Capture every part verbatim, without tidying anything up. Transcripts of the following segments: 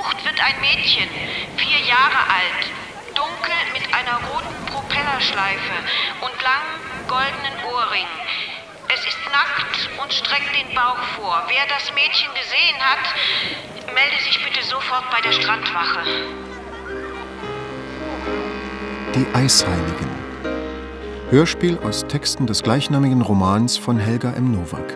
Gesucht wird ein Mädchen, vier Jahre alt, dunkel mit einer roten Propellerschleife und langen goldenen Ohrringen. Es ist nackt und streckt den Bauch vor. Wer das Mädchen gesehen hat, melde sich bitte sofort bei der Strandwache. Die Eisheiligen. Hörspiel aus Texten des gleichnamigen Romans von Helga M. Nowak.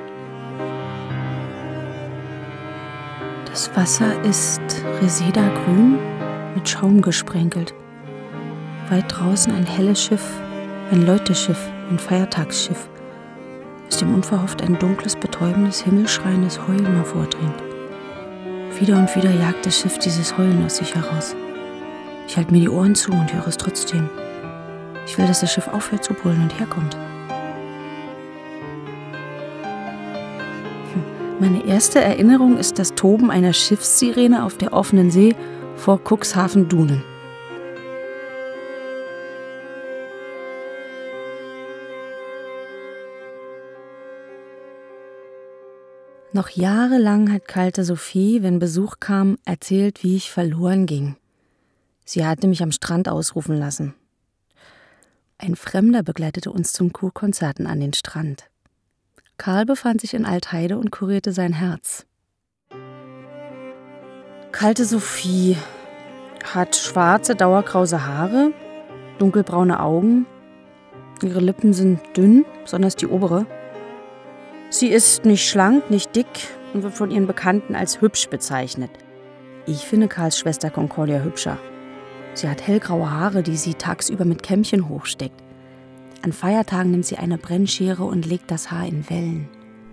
Das Wasser ist Reseda-grün mit Schaum gesprenkelt. Weit draußen ein helles Schiff, ein Leuteschiff, ein Feiertagsschiff, aus dem unverhofft ein dunkles, betäubendes, himmelschreiendes Heulen hervordringt. Wieder und wieder jagt das Schiff dieses Heulen aus sich heraus. Ich halte mir die Ohren zu und höre es trotzdem. Ich will, dass das Schiff aufhört zu brüllen und herkommt. Hm. Meine erste Erinnerung ist das Toben einer Schiffssirene auf der offenen See vor Cuxhaven-Dunen. Noch jahrelang hat kalte Sophie, wenn Besuch kam, erzählt, wie ich verloren ging. Sie hatte mich am Strand ausrufen lassen. Ein Fremder begleitete uns zum Kurkonzerten an den Strand. Karl befand sich in Altheide und kurierte sein Herz. Kalte Sophie hat schwarze, dauerkrause Haare, dunkelbraune Augen. Ihre Lippen sind dünn, besonders die obere. Sie ist nicht schlank, nicht dick und wird von ihren Bekannten als hübsch bezeichnet. Ich finde Karls Schwester Concordia hübscher. Sie hat hellgraue Haare, die sie tagsüber mit Kämmchen hochsteckt. An Feiertagen nimmt sie eine Brennschere und legt das Haar in Wellen.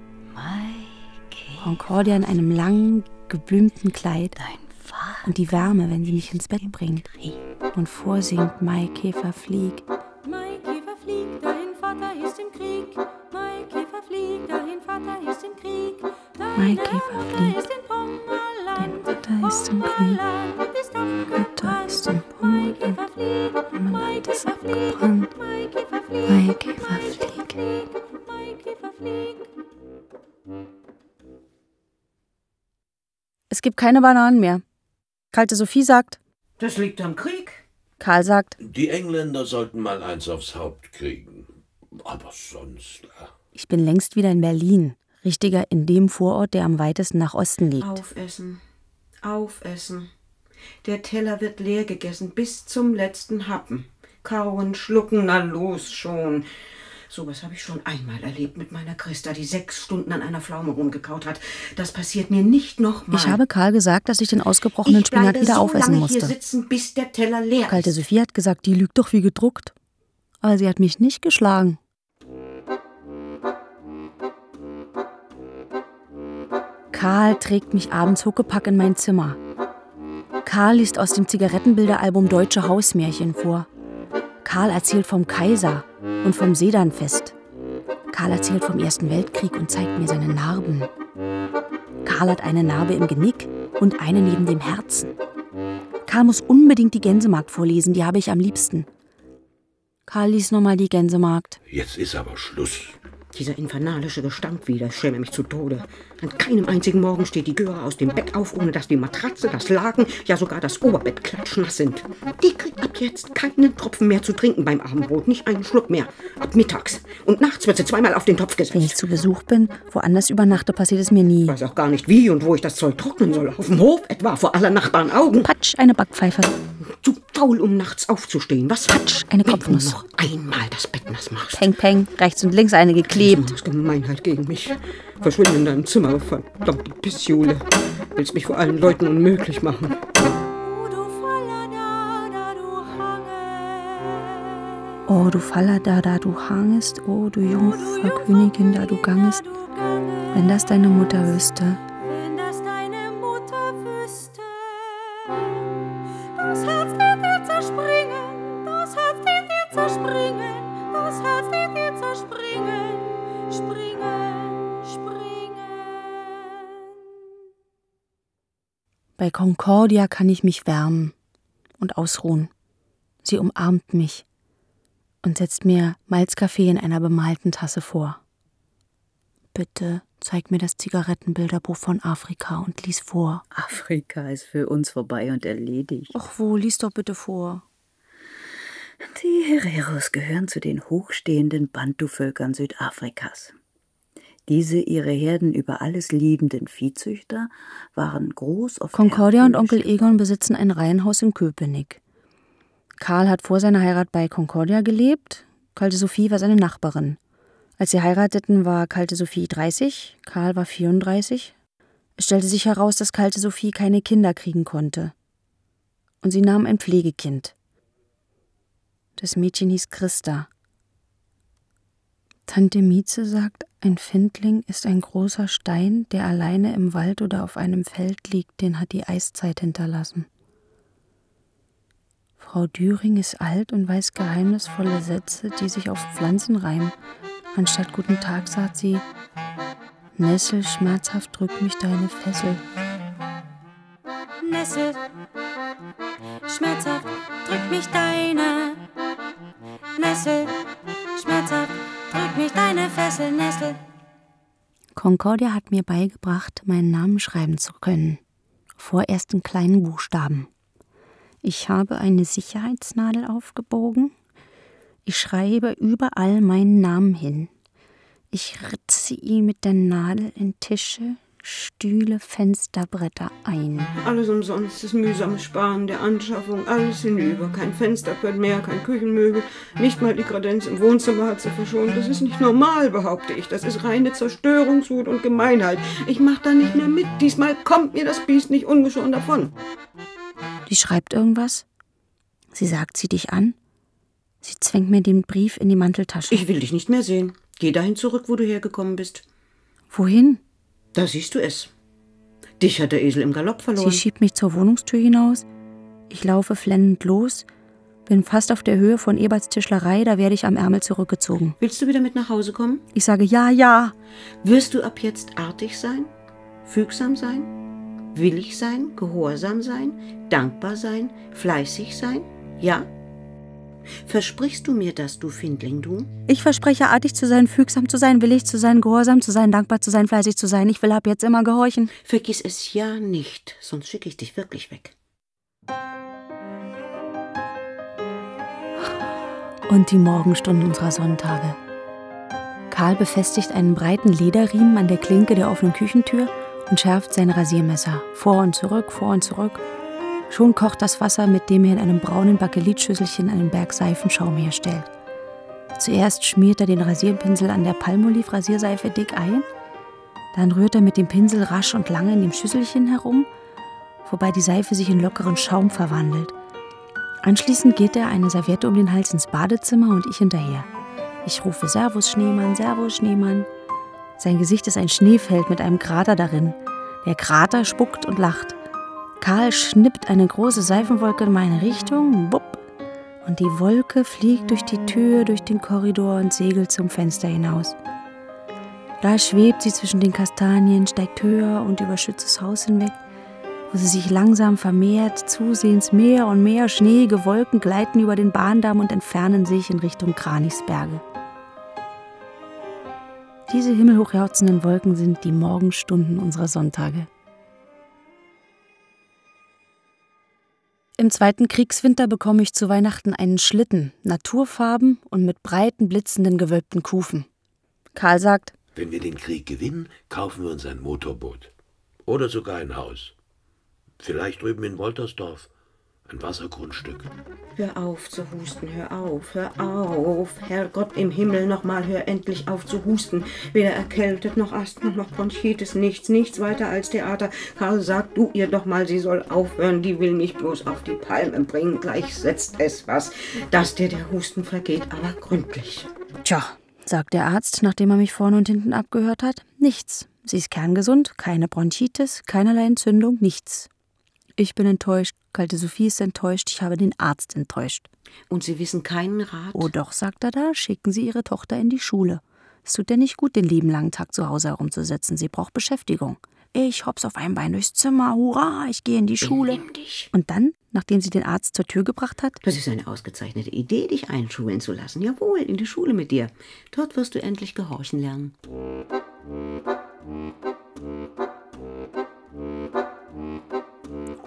Concordia in einem langen, geblümten Kleid und die Wärme, wenn sie mich ins Bett bringt und vorsingt Maikäfer flieg. Maikäfer flieg, dein Vater ist im Krieg. Maikäfer flieg, dein Vater ist im Krieg. Maikäfer flieg, dein Vater ist im Krieg. Mutter ist im Pommerland, mein Land ist abgebrannt. Maikäfer flieg. Es gibt keine Bananen mehr. Kalte Sophie sagt, das liegt am Krieg. Karl sagt, die Engländer sollten mal eins aufs Haupt kriegen. Aber sonst... Ich bin längst wieder in Berlin. Richtiger in dem Vorort, der am weitesten nach Osten liegt. Aufessen, aufessen. Der Teller wird leer gegessen, bis zum letzten Happen. Kauen, schlucken, na los schon. Sowas habe ich schon einmal erlebt mit meiner Christa, die sechs Stunden an einer Pflaume rumgekaut hat. Das passiert mir nicht nochmal. Ich habe Karl gesagt, dass ich den ausgebrochenen Spinat wieder so aufessen lange musste. Hier sitzen, bis der Teller leer Kalte ist. Sophie hat gesagt, die lügt doch wie gedruckt. Aber sie hat mich nicht geschlagen. Karl trägt mich abends Huckepack in mein Zimmer. Karl liest aus dem Zigarettenbilderalbum Deutsche Hausmärchen vor. Karl erzählt vom Kaiser und vom Sedanfest. Karl erzählt vom Ersten Weltkrieg und zeigt mir seine Narben. Karl hat eine Narbe im Genick und eine neben dem Herzen. Karl muss unbedingt die Gänsemarkt vorlesen, die habe ich am liebsten. Karl liest nochmal die Gänsemarkt. Jetzt ist aber Schluss. Dieser infernalische Gestank wieder, ich schäme mich zu Tode. An keinem einzigen Morgen steht die Göre aus dem Bett auf, ohne dass die Matratze, das Laken, ja sogar das Oberbett klatschnass sind. Die kriegt ab jetzt keinen Tropfen mehr zu trinken beim Abendbrot, nicht einen Schluck mehr. Ab mittags. Und nachts wird sie zweimal auf den Topf gesetzt. Wenn ich zu Besuch bin, woanders übernachte, passiert es mir nie. Ich weiß auch gar nicht wie und wo ich das Zeug trocknen soll. Auf dem Hof etwa, vor aller Nachbarn Augen. Patsch, eine Backpfeife. Zu faul, um nachts aufzustehen. Was? Patsch, eine Kopfnuss. Wenn du noch einmal das Bett nass machst. Peng, peng, rechts und links eine geklebt. Du hast Gemeinheit gegen mich. Verschwinde in deinem Zimmer, verdammte Pissjule. Willst mich vor allen Leuten unmöglich machen. O du Faller da, da du hangest, o du Jungfer Königin, da du gangest, wenn das deine Mutter wüsste. Wenn das deine Mutter wüsste, das Herz wird dir zerspringen, das Herz wird dir zerspringen, das Herz wird dir zerspringen, springen, springen. Bei Concordia kann ich mich wärmen und ausruhen. Sie umarmt mich und setzt mir Malzkaffee in einer bemalten Tasse vor. Bitte zeigt mir das Zigarettenbilderbuch von Afrika und lies vor. Afrika ist für uns vorbei und erledigt. Ach wo, lies doch bitte vor. Die Hereros gehören zu den hochstehenden Bantu-Völkern Südafrikas. Diese ihre Herden über alles liebenden Viehzüchter waren groß auf Concordia und Onkel Egon besitzen ein Reihenhaus in Köpenick. Karl hat vor seiner Heirat bei Concordia gelebt. Kalte Sophie war seine Nachbarin. Als sie heirateten, war Kalte Sophie dreißig, Karl war vierunddreißig. Es stellte sich heraus, dass Kalte Sophie keine Kinder kriegen konnte. Und sie nahm ein Pflegekind. Das Mädchen hieß Christa. Tante Mieze sagt, ein Findling ist ein großer Stein, der alleine im Wald oder auf einem Feld liegt, den hat die Eiszeit hinterlassen. Frau Düring ist alt und weiß geheimnisvolle Sätze, die sich auf Pflanzen reimen. Anstatt Guten Tag sagt sie, Nessel, schmerzhaft drückt mich deine Fessel. Nessel, schmerzhaft drückt mich deine Nessel, schmerzhaft drückt mich deine Fessel, Nessel. Concordia hat mir beigebracht, meinen Namen schreiben zu können. Vorerst in kleinen Buchstaben. Ich habe eine Sicherheitsnadel aufgebogen. Ich schreibe überall meinen Namen hin. Ich ritze ihn mit der Nadel in Tische, Stühle, Fensterbretter ein. Alles umsonst, das mühsame Sparen der Anschaffung, alles hinüber. Kein Fensterbrett mehr, kein Küchenmöbel, nicht mal die Kredenz im Wohnzimmer hat sie verschont. Das ist nicht normal, behaupte ich. Das ist reine Zerstörungswut und Gemeinheit. Ich mach da nicht mehr mit. Diesmal kommt mir das Biest nicht ungeschoren davon. Die schreibt irgendwas. Sie sagt, zieh dich an. Sie zwängt mir den Brief in die Manteltasche. Ich will dich nicht mehr sehen. Geh dahin zurück, wo du hergekommen bist. Wohin? Da siehst du es. Dich hat der Esel im Galopp verloren. Sie schiebt mich zur Wohnungstür hinaus. Ich laufe flennend los, bin fast auf der Höhe von Eberts Tischlerei, da werde ich am Ärmel zurückgezogen. Willst du wieder mit nach Hause kommen? Ich sage ja, ja. Wirst du ab jetzt artig sein, fügsam sein, willig sein, gehorsam sein, dankbar sein, fleißig sein? Ja? Versprichst du mir das, du Findling, du? Ich verspreche, artig zu sein, fügsam zu sein, willig zu sein, gehorsam zu sein, dankbar zu sein, fleißig zu sein. Ich will ab jetzt immer gehorchen. Vergiss es ja nicht, sonst schicke ich dich wirklich weg. Und die Morgenstunden unserer Sonntage. Karl befestigt einen breiten Lederriemen an der Klinke der offenen Küchentür und schärft sein Rasiermesser. Vor und zurück, vor und zurück. Schon kocht das Wasser, mit dem er in einem braunen Bakelitschüsselchen einen Berg Seifenschaum herstellt. Zuerst schmiert er den Rasierpinsel an der Palmolive-Rasierseife dick ein, dann rührt er mit dem Pinsel rasch und lange in dem Schüsselchen herum, wobei die Seife sich in lockeren Schaum verwandelt. Anschließend geht er eine Serviette um den Hals ins Badezimmer und ich hinterher. Ich rufe Servus Schneemann, Servus Schneemann. Sein Gesicht ist ein Schneefeld mit einem Krater darin. Der Krater spuckt und lacht. Karl schnippt eine große Seifenwolke in meine Richtung, bupp, und die Wolke fliegt durch die Tür, durch den Korridor und segelt zum Fenster hinaus. Da schwebt sie zwischen den Kastanien, steigt höher und überschützt das Haus hinweg, wo sie sich langsam vermehrt, zusehends mehr und mehr schneeige Wolken gleiten über den Bahndamm und entfernen sich in Richtung Kranichsberge. Diese himmelhochjauchzenden Wolken sind die Morgenstunden unserer Sonntage. Im zweiten Kriegswinter bekomme ich zu Weihnachten einen Schlitten, naturfarben und mit breiten, blitzenden, gewölbten Kufen. Karl sagt, wenn wir den Krieg gewinnen, kaufen wir uns ein Motorboot. Oder sogar ein Haus. Vielleicht drüben in Woltersdorf. Ein Wassergrundstück. Hör auf zu husten, hör auf, hör auf. Herrgott im Himmel, nochmal, hör endlich auf zu husten. Weder erkältet, noch Asthma, noch Bronchitis, nichts, nichts weiter als Theater. Karl, sag du ihr doch mal, sie soll aufhören, die will mich bloß auf die Palme bringen. Gleich setzt es was, dass dir der Husten vergeht, aber gründlich. Tja, sagt der Arzt, nachdem er mich vorne und hinten abgehört hat, nichts. Sie ist kerngesund, keine Bronchitis, keinerlei Entzündung, nichts. Ich bin enttäuscht, Kalte Sophie ist enttäuscht, ich habe den Arzt enttäuscht. Und Sie wissen keinen Rat? Oh doch, sagt er da, schicken Sie Ihre Tochter in die Schule. Es tut ihr nicht gut, den lieben langen Tag zu Hause herumzusitzen. Sie braucht Beschäftigung. Ich hops auf einem Bein durchs Zimmer, hurra, ich gehe in die Schule. Benimm dich. Und dann, nachdem sie den Arzt zur Tür gebracht hat, das ist eine ausgezeichnete Idee, dich einschulen zu lassen. Jawohl, in die Schule mit dir. Dort wirst du endlich gehorchen lernen.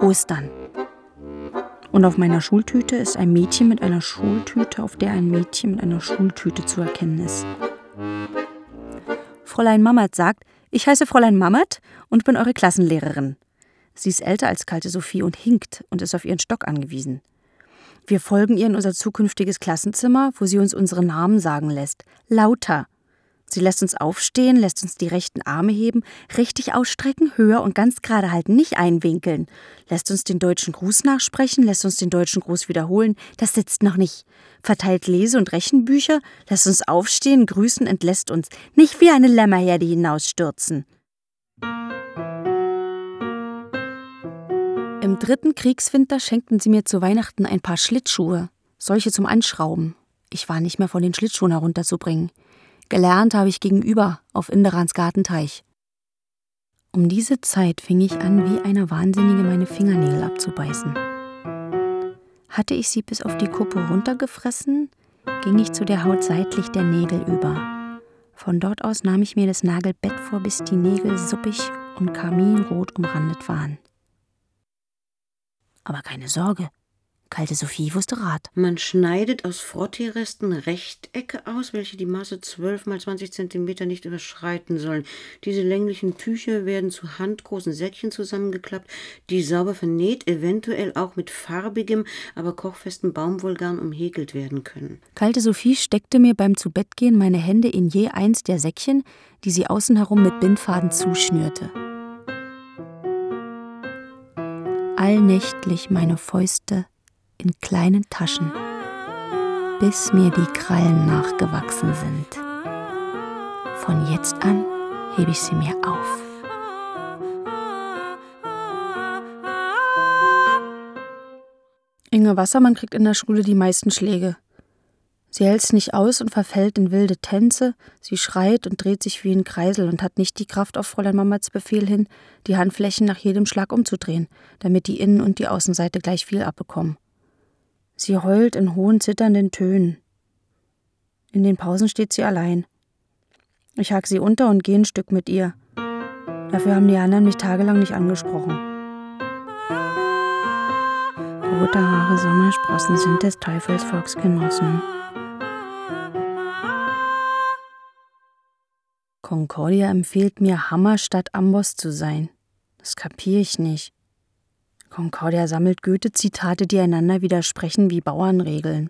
Ostern. Und auf meiner Schultüte ist ein Mädchen mit einer Schultüte, auf der ein Mädchen mit einer Schultüte zu erkennen ist. Fräulein Mammert sagt, ich heiße Fräulein Mammert und bin eure Klassenlehrerin. Sie ist älter als Kalte Sophie und hinkt und ist auf ihren Stock angewiesen. Wir folgen ihr in unser zukünftiges Klassenzimmer, wo sie uns unsere Namen sagen lässt. Lauter. Sie lässt uns aufstehen, lässt uns die rechten Arme heben, richtig ausstrecken, höher und ganz gerade halten, nicht einwinkeln. Lässt uns den deutschen Gruß nachsprechen, lässt uns den deutschen Gruß wiederholen. Das sitzt noch nicht. Verteilt Lese- und Rechenbücher, lässt uns aufstehen, grüßen, entlässt uns. Nicht wie eine Lämmerherde hinausstürzen. Im dritten Kriegswinter schenkten sie mir zu Weihnachten ein paar Schlittschuhe, solche zum Anschrauben. Ich war nicht mehr von den Schlittschuhen herunterzubringen. Gelernt habe ich gegenüber, auf Inderans Gartenteich. Um diese Zeit fing ich an, wie eine Wahnsinnige meine Fingernägel abzubeißen. Hatte ich sie bis auf die Kuppe runtergefressen, ging ich zu der Haut seitlich der Nägel über. Von dort aus nahm ich mir das Nagelbett vor, bis die Nägel suppig und karminrot umrandet waren. Aber keine Sorge, Kalte Sophie wusste Rat. Man schneidet aus Frotteeresten Rechtecke aus, welche die Maße zwölf mal zwanzig Zentimeter nicht überschreiten sollen. Diese länglichen Tücher werden zu handgroßen Säckchen zusammengeklappt, die sauber vernäht, eventuell auch mit farbigem, aber kochfestem Baumwollgarn umhäkelt werden können. Kalte Sophie steckte mir beim Zubettgehen meine Hände in je eins der Säckchen, die sie außen herum mit Bindfaden zuschnürte. Allnächtlich meine Fäuste in kleinen Taschen, bis mir die Krallen nachgewachsen sind. Von jetzt an hebe ich sie mir auf. Inge Wassermann kriegt in der Schule die meisten Schläge. Sie hält's nicht aus und verfällt in wilde Tänze, sie schreit und dreht sich wie ein Kreisel und hat nicht die Kraft, auf Fräulein Mammerts Befehl hin, die Handflächen nach jedem Schlag umzudrehen, damit die Innen- und die Außenseite gleich viel abbekommen. Sie heult in hohen, zitternden Tönen. In den Pausen steht sie allein. Ich hake sie unter und gehe ein Stück mit ihr. Dafür haben die anderen mich tagelang nicht angesprochen. Rote Haare, Sommersprossen sind des Teufels Volksgenossen. Concordia empfiehlt mir, Hammer statt Amboss zu sein. Das kapiere ich nicht. Concordia sammelt Goethe-Zitate, die einander widersprechen wie Bauernregeln.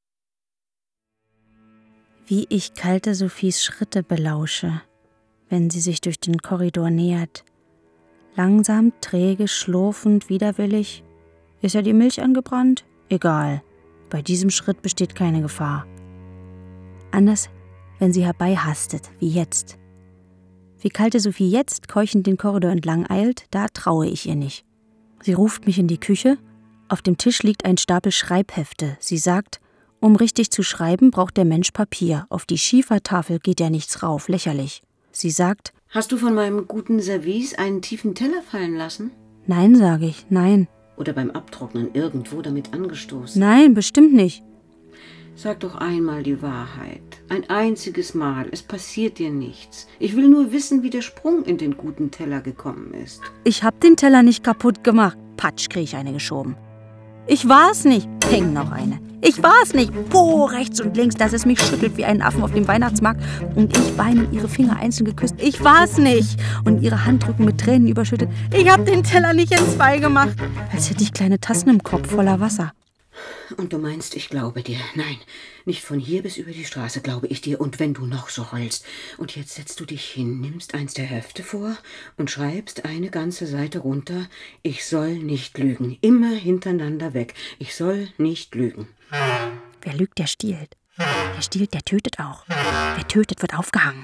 Wie ich Kalte Sophies Schritte belausche, wenn sie sich durch den Korridor nähert. Langsam, träge, schlurfend, widerwillig. Ist ja die Milch angebrannt? Egal. Bei diesem Schritt besteht keine Gefahr. Anders, wenn sie herbeihastet, wie jetzt. Wie Kalte Sophie jetzt keuchend den Korridor entlang eilt, da traue ich ihr nicht. Sie ruft mich in die Küche. Auf dem Tisch liegt ein Stapel Schreibhefte. Sie sagt, um richtig zu schreiben, braucht der Mensch Papier. Auf die Schiefertafel geht ja nichts rauf, lächerlich. Sie sagt, hast du von meinem guten Service einen tiefen Teller fallen lassen? Nein, sage ich, nein. Oder beim Abtrocknen irgendwo damit angestoßen? Nein, bestimmt nicht. Sag doch einmal die Wahrheit. Ein einziges Mal. Es passiert dir nichts. Ich will nur wissen, wie der Sprung in den guten Teller gekommen ist. Ich hab den Teller nicht kaputt gemacht. Patsch, krieg ich eine geschoben. Ich war's nicht. Peng, noch eine. Ich war's nicht. Po, rechts und links, dass es mich schüttelt wie einen Affen auf dem Weihnachtsmarkt. Und ich weine ihre Finger einzeln geküsst. Ich war's nicht. Und ihre Handrücken mit Tränen überschüttet. Ich hab den Teller nicht in zwei gemacht. Als hätte ich kleine Tassen im Kopf voller Wasser. Und du meinst, ich glaube dir. Nein, nicht von hier bis über die Straße glaube ich dir. Und wenn du noch so heulst. Und jetzt setzt du dich hin, nimmst eins der Hefte vor und schreibst eine ganze Seite runter. Ich soll nicht lügen. Immer hintereinander weg. Ich soll nicht lügen. Wer lügt, der stiehlt. Wer stiehlt, der tötet auch. Wer tötet, wird aufgehangen.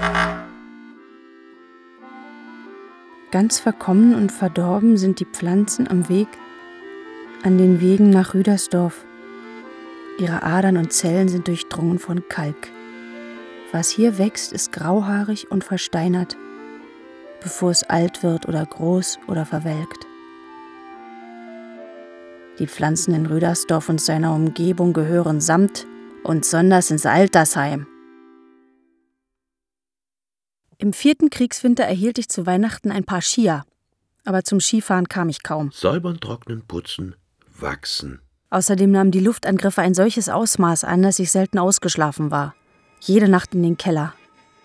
Ganz verkommen und verdorben sind die Pflanzen am Weg, an den Wegen nach Rüdersdorf. Ihre Adern und Zellen sind durchdrungen von Kalk. Was hier wächst, ist grauhaarig und versteinert, bevor es alt wird oder groß oder verwelkt. Die Pflanzen in Rüdersdorf und seiner Umgebung gehören samt und sonders ins Altersheim. Im vierten Kriegswinter erhielt ich zu Weihnachten ein paar Skier. Aber zum Skifahren kam ich kaum. Säubern, trocknen, putzen, wachsen. Außerdem nahmen die Luftangriffe ein solches Ausmaß an, dass ich selten ausgeschlafen war. Jede Nacht in den Keller.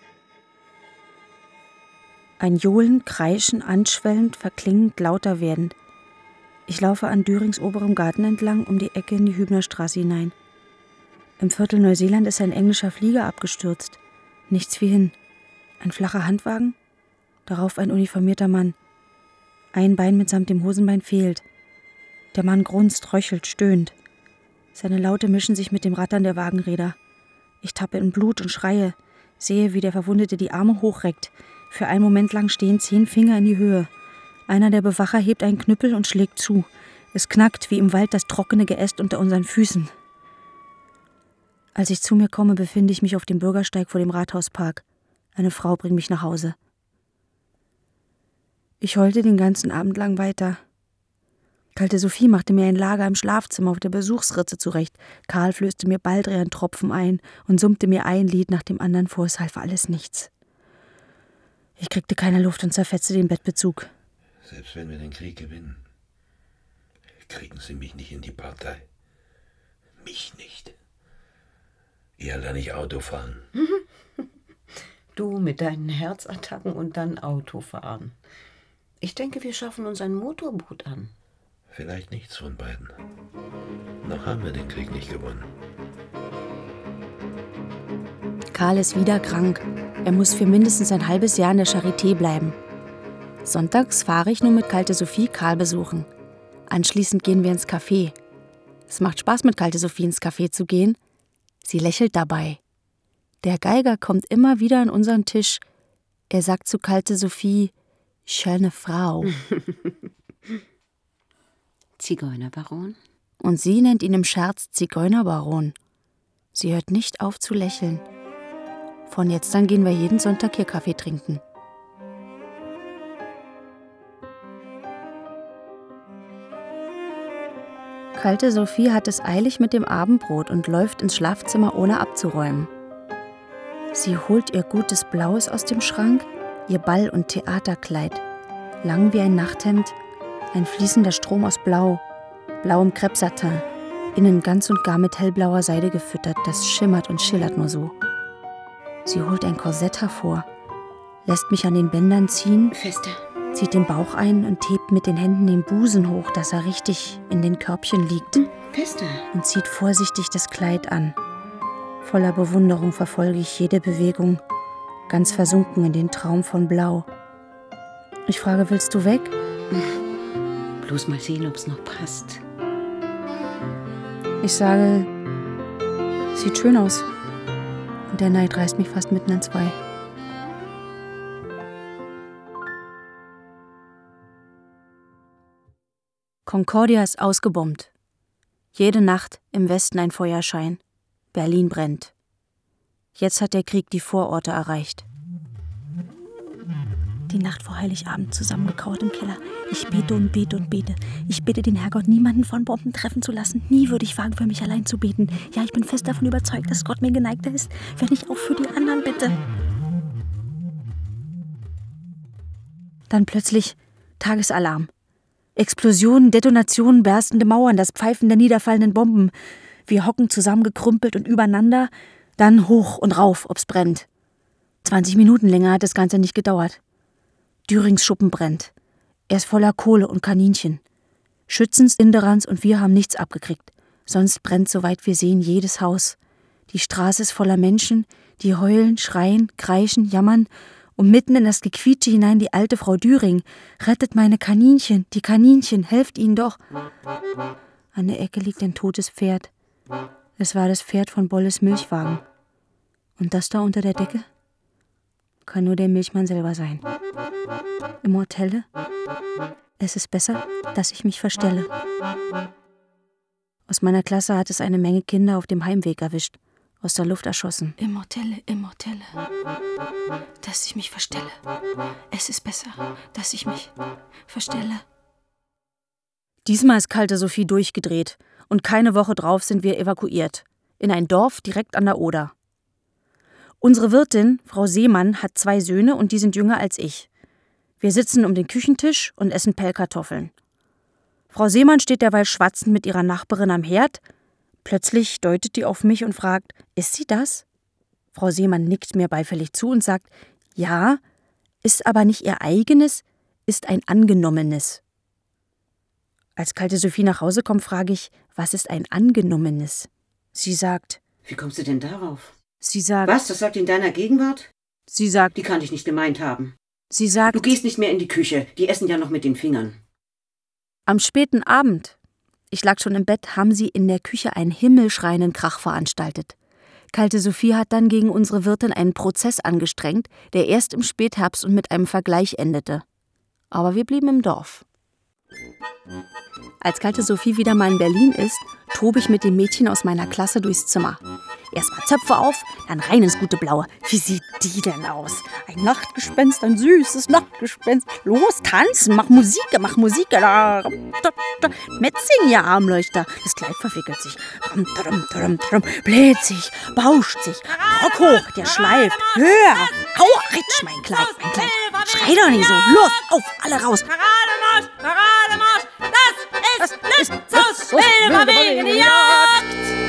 Ein Johlen, Kreischen, anschwellend, verklingend, lauter werdend. Ich laufe an Dürings oberem Garten entlang, um die Ecke in die Hübnerstraße hinein. Im Viertel Neuseeland ist ein englischer Flieger abgestürzt. Nichts wie hin. Ein flacher Handwagen, darauf ein uniformierter Mann. Ein Bein mitsamt dem Hosenbein fehlt. Der Mann grunzt, röchelt, stöhnt. Seine Laute mischen sich mit dem Rattern der Wagenräder. Ich tappe in Blut und schreie, sehe, wie der Verwundete die Arme hochreckt. Für einen Moment lang stehen zehn Finger in die Höhe. Einer der Bewacher hebt einen Knüppel und schlägt zu. Es knackt wie im Wald das trockene Geäst unter unseren Füßen. Als ich zu mir komme, befinde ich mich auf dem Bürgersteig vor dem Rathauspark. Eine Frau bringt mich nach Hause. Ich heulte den ganzen Abend lang weiter. Kalte Sophie machte mir ein Lager im Schlafzimmer auf der Besuchsritze zurecht. Karl flößte mir Baldrian-Tropfen ein und summte mir ein Lied nach dem anderen vor. Es half alles nichts. Ich kriegte keine Luft und zerfetzte den Bettbezug. Selbst wenn wir den Krieg gewinnen, kriegen Sie mich nicht in die Partei. Mich nicht. Eher lerne ich Auto fahren. Du mit deinen Herzattacken und dann Auto fahren. Ich denke, wir schaffen uns ein Motorboot an. Vielleicht nichts von beiden. Noch haben wir den Krieg nicht gewonnen. Karl ist wieder krank. Er muss für mindestens ein halbes Jahr in der Charité bleiben. Sonntags fahre ich nun mit Kalte Sophie Karl besuchen. Anschließend gehen wir ins Café. Es macht Spaß, mit Kalte Sophie ins Café zu gehen. Sie lächelt dabei. Der Geiger kommt immer wieder an unseren Tisch. Er sagt zu Kalte Sophie, schöne Frau. Zigeunerbaron? Und sie nennt ihn im Scherz Zigeunerbaron. Sie hört nicht auf zu lächeln. Von jetzt an gehen wir jeden Sonntag hier Kaffee trinken. Kalte Sophie hat es eilig mit dem Abendbrot und läuft ins Schlafzimmer, ohne abzuräumen. Sie holt ihr gutes Blaues aus dem Schrank, ihr Ball- und Theaterkleid, lang wie ein Nachthemd, ein fließender Strom aus Blau, blauem Crêpe-Satin, innen ganz und gar mit hellblauer Seide gefüttert, das schimmert und schillert nur so. Sie holt ein Korsett hervor, lässt mich an den Bändern ziehen, Fester. zieht den Bauch ein und hebt mit den Händen den Busen hoch, dass er richtig in den Körbchen liegt. Fester. Und zieht vorsichtig das Kleid an. Voller Bewunderung verfolge ich jede Bewegung, ganz versunken in den Traum von Blau. Ich frage, willst du weg? Bloß mal sehen, ob's noch passt. Ich sage, sieht schön aus. Und der Neid reißt mich fast mitten in zwei. Concordia ist ausgebombt. Jede Nacht im Westen ein Feuerschein. Berlin brennt. Jetzt hat der Krieg die Vororte erreicht. Die Nacht vor Heiligabend zusammengekauert im Keller. Ich bete und bete und bete. Ich bitte den Herrgott, niemanden von Bomben treffen zu lassen. Nie würde ich wagen, für mich allein zu beten. Ja, ich bin fest davon überzeugt, dass Gott mir geneigter ist, wenn ich auch für die anderen bitte. Dann plötzlich Tagesalarm. Explosionen, Detonationen, berstende Mauern, das Pfeifen der niederfallenden Bomben. Wir hocken zusammengekrümpelt und übereinander, dann hoch und rauf, ob's brennt. Zwanzig Minuten länger hat das Ganze nicht gedauert. Dürings Schuppen brennt. Er ist voller Kohle und Kaninchen. Schützens, Inderans und wir haben nichts abgekriegt. Sonst brennt, soweit wir sehen, jedes Haus. Die Straße ist voller Menschen, die heulen, schreien, kreischen, jammern. Und mitten in das Gequietsche hinein die alte Frau Düring. Rettet meine Kaninchen, die Kaninchen, helft ihnen doch. An der Ecke liegt ein totes Pferd. Es war das Pferd von Bolles Milchwagen. Und das da unter der Decke? Kann nur der Milchmann selber sein. Immortelle? Es ist besser, dass ich mich verstelle. Aus meiner Klasse hat es eine Menge Kinder auf dem Heimweg erwischt. Aus der Luft erschossen. Immortelle, Immortelle. Dass ich mich verstelle. Es ist besser, dass ich mich verstelle. Diesmal ist Kalte Sophie durchgedreht. Und keine Woche drauf sind wir evakuiert. In ein Dorf direkt an der Oder. Unsere Wirtin, Frau Seemann, hat zwei Söhne und die sind jünger als ich. Wir sitzen um den Küchentisch und essen Pellkartoffeln. Frau Seemann steht derweil schwatzend mit ihrer Nachbarin am Herd. Plötzlich deutet die auf mich und fragt, ist sie das? Frau Seemann nickt mir beifällig zu und sagt, ja, ist aber nicht ihr eigenes, ist ein angenommenes. Als Kalte Sophie nach Hause kommt, frage ich, was ist ein angenommenes? Sie sagt, wie kommst du denn darauf? Sie sagt, was, das sagt in deiner Gegenwart? Sie sagt, die kann ich nicht gemeint haben. Sie sagt, du gehst nicht mehr in die Küche, die essen ja noch mit den Fingern. Am späten Abend, ich lag schon im Bett, haben sie in der Küche einen himmelschreienden Krach veranstaltet. Kalte Sophie hat dann gegen unsere Wirtin einen Prozess angestrengt, der erst im Spätherbst und mit einem Vergleich endete. Aber wir blieben im Dorf. Als Kalte Sophie wieder mal in Berlin ist, tobe ich mit dem Mädchen aus meiner Klasse durchs Zimmer. Erst mal Zöpfe auf, dann rein ins gute Blaue. Wie sieht die denn aus? Ein Nachtgespenst, ein süßes Nachtgespenst. Los, tanzen, mach Musik, mach Musik. Da, da, da. Metzing, ihr Armleuchter. Das Kleid verwickelt sich. Bläht sich, bauscht sich. Rock hoch, der schleift. Höher. Aua, ritsch, mein Kleid, mein Kleid. Schrei doch nicht so. Los, auf, alle raus. Parademarsch, Parademarsch. Das ist Lützos wilde wegen die Jagd.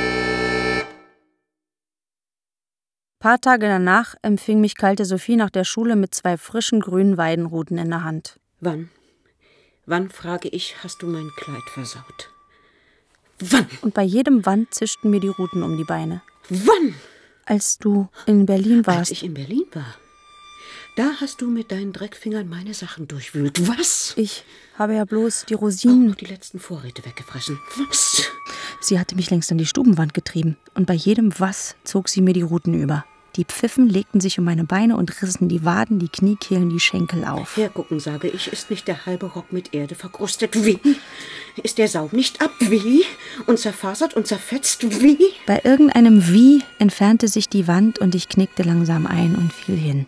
Ein paar Tage danach empfing mich Kalte Sophie nach der Schule mit zwei frischen grünen Weidenruten in der Hand. Wann? Wann, frage ich, hast du mein Kleid versaut? Wann? Und bei jedem Wann zischten mir die Ruten um die Beine. Wann? Als du in Berlin warst. Als ich in Berlin war? Da hast du mit deinen Dreckfingern meine Sachen durchwühlt. Was? Ich habe ja bloß die Rosinen... Oh, die letzten Vorräte weggefressen. Was? Sie hatte mich längst an die Stubenwand getrieben. Und bei jedem Was zog sie mir die Ruten über. Die Pfiffen legten sich um meine Beine und rissen die Waden, die Kniekehlen, die Schenkel auf. Hergucken, sage ich, ist nicht der halbe Rock mit Erde verkrustet? Wie? Ist der Saum nicht ab? Wie? Und zerfasert und zerfetzt? Wie? Bei irgendeinem Wie entfernte sich die Wand und ich knickte langsam ein und fiel hin.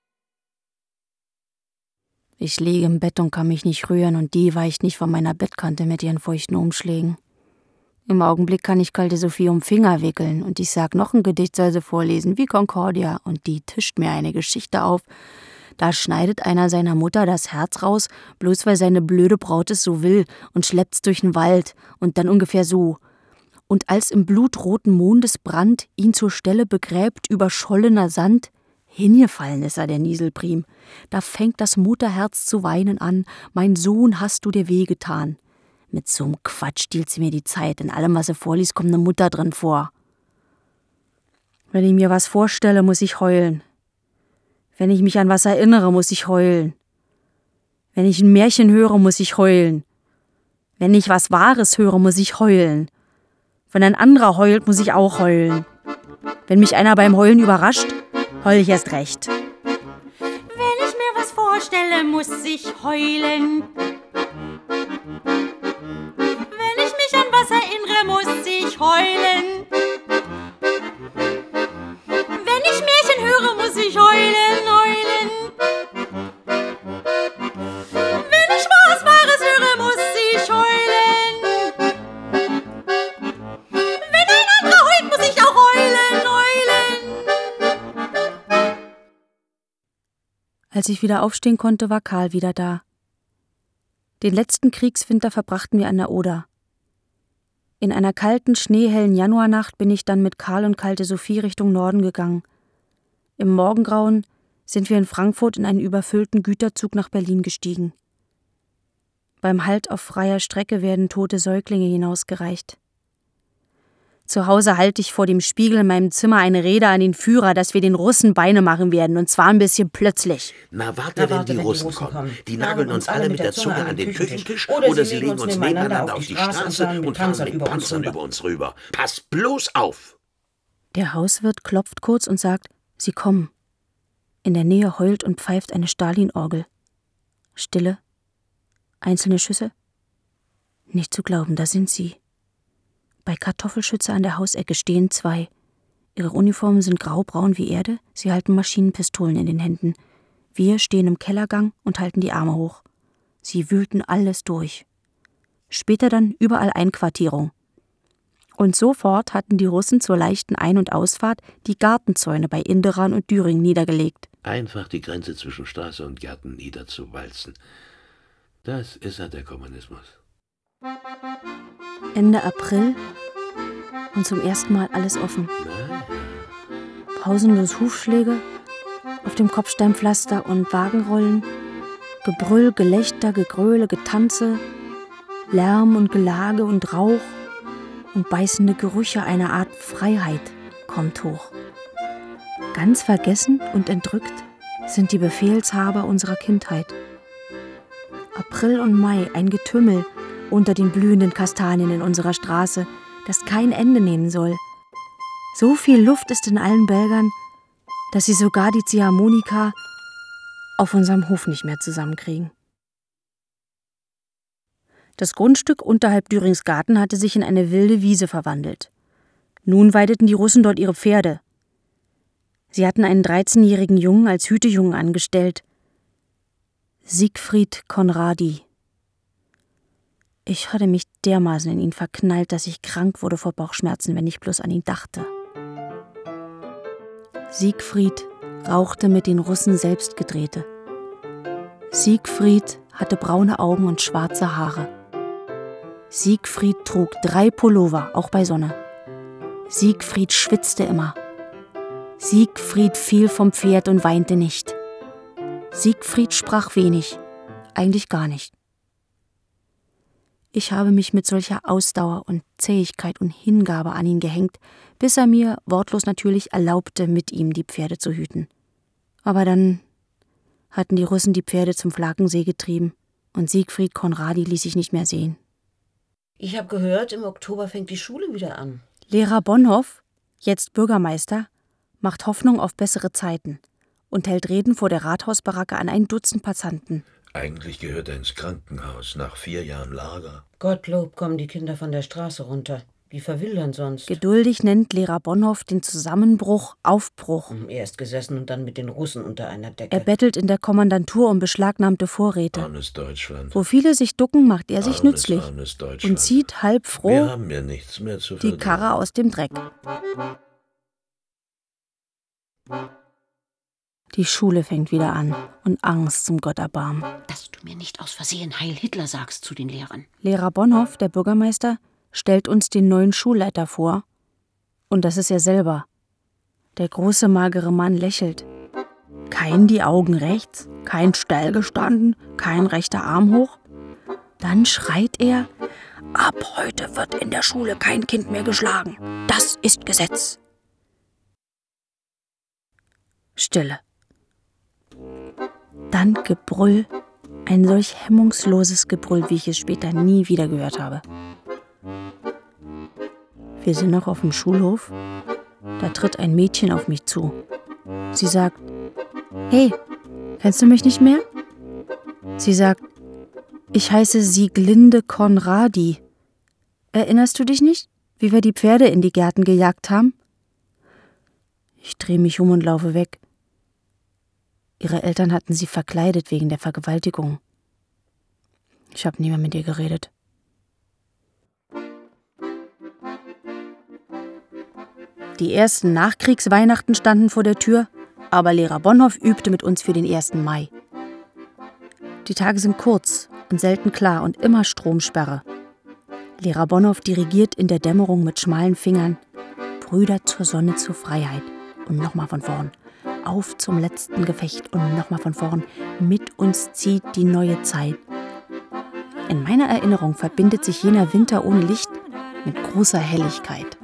Ich liege im Bett und kann mich nicht rühren und die weicht nicht von meiner Bettkante mit ihren feuchten Umschlägen. Im Augenblick kann ich Kalte Sophie um Finger wickeln und ich sag, noch ein Gedicht soll sie vorlesen, wie Concordia, und die tischt mir eine Geschichte auf. Da schneidet einer seiner Mutter das Herz raus, bloß weil seine blöde Braut es so will, und schleppt's durch den Wald und dann ungefähr so. Und als im blutroten Mondesbrand ihn zur Stelle begräbt überschollener Sand, hingefallen ist er, der Nieselprim. Da fängt das Mutterherz zu weinen an, mein Sohn, hast du dir wehgetan. Mit so'm Quatsch stiehlt sie mir die Zeit. In allem, was sie vorliest, kommt eine Mutter drin vor. Wenn ich mir was vorstelle, muss ich heulen. Wenn ich mich an was erinnere, muss ich heulen. Wenn ich ein Märchen höre, muss ich heulen. Wenn ich was Wahres höre, muss ich heulen. Wenn ein anderer heult, muss ich auch heulen. Wenn mich einer beim Heulen überrascht, heul ich erst recht. Wenn ich mir was vorstelle, muss ich heulen. Wenn ich mich an was erinnere, muss ich heulen. Wenn ich Märchen höre, muss ich heulen, heulen. Wenn ich was Wahres höre, muss ich heulen. Wenn ein anderer heult, muss ich auch heulen, heulen. Als ich wieder aufstehen konnte, war Karl wieder da. Den letzten Kriegswinter verbrachten wir an der Oder. In einer kalten, schneehellen Januarnacht bin ich dann mit Karl und Kalte Sophie Richtung Norden gegangen. Im Morgengrauen sind wir in Frankfurt in einen überfüllten Güterzug nach Berlin gestiegen. Beim Halt auf freier Strecke werden tote Säuglinge hinausgereicht. Zu Hause halte ich vor dem Spiegel in meinem Zimmer eine Rede an den Führer, dass wir den Russen Beine machen werden, und zwar ein bisschen plötzlich. Na, warte, Na, wenn, warte die, wenn Russen die Russen kommen. kommen. Die nageln uns alle mit der Zunge an den Küchentisch oder, oder sie legen uns nebeneinander auf die Straße und fahren mit Panzern über uns rüber. Pass bloß auf! Der Hauswirt klopft kurz und sagt, sie kommen. In der Nähe heult und pfeift eine Stalin-Orgel. Stille. Einzelne Schüsse. Nicht zu glauben, da sind sie. Bei Kartoffelschütze an der Hausecke stehen zwei. Ihre Uniformen sind graubraun wie Erde, sie halten Maschinenpistolen in den Händen. Wir stehen im Kellergang und halten die Arme hoch. Sie wühlten alles durch. Später dann überall Einquartierung. Und sofort hatten die Russen zur leichten Ein- und Ausfahrt die Gartenzäune bei Inderan und Düring niedergelegt. Einfach die Grenze zwischen Straße und Garten niederzuwalzen. Das ist halt der Kommunismus. Ende April und zum ersten Mal alles offen. Nein. Pausenlos Hufschläge, auf dem Kopfsteinpflaster und Wagenrollen, Gebrüll, Gelächter, Gegröle, Getanze, Lärm und Gelage und Rauch und beißende Gerüche einer Art Freiheit kommt hoch. Ganz vergessen und entrückt sind die Befehlshaber unserer Kindheit. April und Mai, ein Getümmel unter den blühenden Kastanien in unserer Straße, das kein Ende nehmen soll. So viel Luft ist in allen Bälgern, dass sie sogar die Ziehharmonika auf unserem Hof nicht mehr zusammenkriegen. Das Grundstück unterhalb Dürings Garten hatte sich in eine wilde Wiese verwandelt. Nun weideten die Russen dort ihre Pferde. Sie hatten einen dreizehnjährigen Jungen als Hütejungen angestellt. Siegfried Conradi. Ich hatte mich dermaßen in ihn verknallt, dass ich krank wurde vor Bauchschmerzen, wenn ich bloß an ihn dachte. Siegfried rauchte mit den Russen Selbstgedrehte. Siegfried hatte braune Augen und schwarze Haare. Siegfried trug drei Pullover, auch bei Sonne. Siegfried schwitzte immer. Siegfried fiel vom Pferd und weinte nicht. Siegfried sprach wenig, eigentlich gar nicht. Ich habe mich mit solcher Ausdauer und Zähigkeit und Hingabe an ihn gehängt, bis er mir, wortlos natürlich, erlaubte, mit ihm die Pferde zu hüten. Aber dann hatten die Russen die Pferde zum Flakensee getrieben und Siegfried Conradi ließ sich nicht mehr sehen. Ich habe gehört, im Oktober fängt die Schule wieder an. Lehrer Bonhoff, jetzt Bürgermeister, macht Hoffnung auf bessere Zeiten und hält Reden vor der Rathausbaracke an ein Dutzend Passanten. Eigentlich gehört er ins Krankenhaus, nach vier Jahren Lager. Gottlob kommen die Kinder von der Straße runter. Die verwildern sonst. Geduldig nennt Lehrer Bonhoff den Zusammenbruch Aufbruch. Erst gesessen und dann mit den Russen unter einer Decke. Er bettelt in der Kommandantur um beschlagnahmte Vorräte. Armes Deutschland. Wo viele sich ducken, macht er sich Armes, nützlich armes und Deutschland. zieht halb Wir froh haben ja nichts mehr zu die verlieren. Karre aus dem Dreck. Die Schule fängt wieder an und Angst zum Gott erbarmen. Dass du mir nicht aus Versehen Heil Hitler sagst zu den Lehrern. Lehrer Bonhoff, der Bürgermeister, stellt uns den neuen Schulleiter vor. Und das ist er selber. Der große, magere Mann lächelt. Kein die Augen rechts, kein steil gestanden, kein rechter Arm hoch. Dann schreit er, ab heute wird in der Schule kein Kind mehr geschlagen. Das ist Gesetz. Stille. Dann Gebrüll, ein solch hemmungsloses Gebrüll, wie ich es später nie wieder gehört habe. Wir sind noch auf dem Schulhof, da tritt ein Mädchen auf mich zu. Sie sagt, hey, kennst du mich nicht mehr? Sie sagt, ich heiße Sieglinde Conradi. Erinnerst du dich nicht, wie wir die Pferde in die Gärten gejagt haben? Ich drehe mich um und laufe weg. Ihre Eltern hatten sie verkleidet wegen der Vergewaltigung. Ich habe nie mehr mit ihr geredet. Die ersten Nachkriegsweihnachten standen vor der Tür, aber Lehrer Bonhoff übte mit uns für den ersten Mai. Die Tage sind kurz und selten klar und immer Stromsperre. Lehrer Bonhoff dirigiert in der Dämmerung mit schmalen Fingern: Brüder zur Sonne, zur Freiheit. Und nochmal von vorn. Auf zum letzten Gefecht und nochmal von vorn. Mit uns zieht die neue Zeit. In meiner Erinnerung verbindet sich jener Winter ohne Licht mit großer Helligkeit.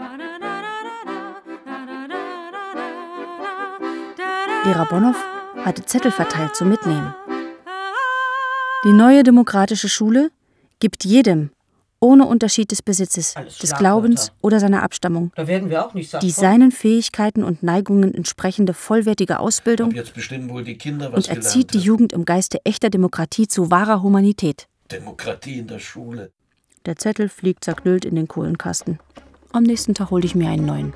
Lehrer Bonhoff hatte Zettel verteilt zum Mitnehmen. Die neue demokratische Schule gibt jedem, ohne Unterschied des Besitzes, Alles des Schlagwörter. Glaubens oder seiner Abstammung, Da werden wir auch nicht sagen. die seinen Fähigkeiten und Neigungen entsprechende vollwertige Ausbildung Ab jetzt bestimmen wohl die Kinder, was und gelernt erzieht die wird. Jugend im Geiste echter Demokratie zu wahrer Humanität. Demokratie in der Schule. Der Zettel fliegt zerknüllt in den Kohlenkasten. Am nächsten Tag hole ich mir einen neuen.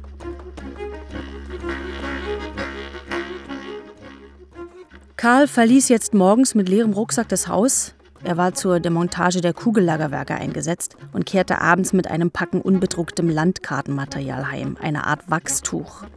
Karl verließ jetzt morgens mit leerem Rucksack das Haus. Er war zur Demontage der Kugellagerwerke eingesetzt und kehrte abends mit einem Packen unbedrucktem Landkartenmaterial heim, eine Art Wachstuch.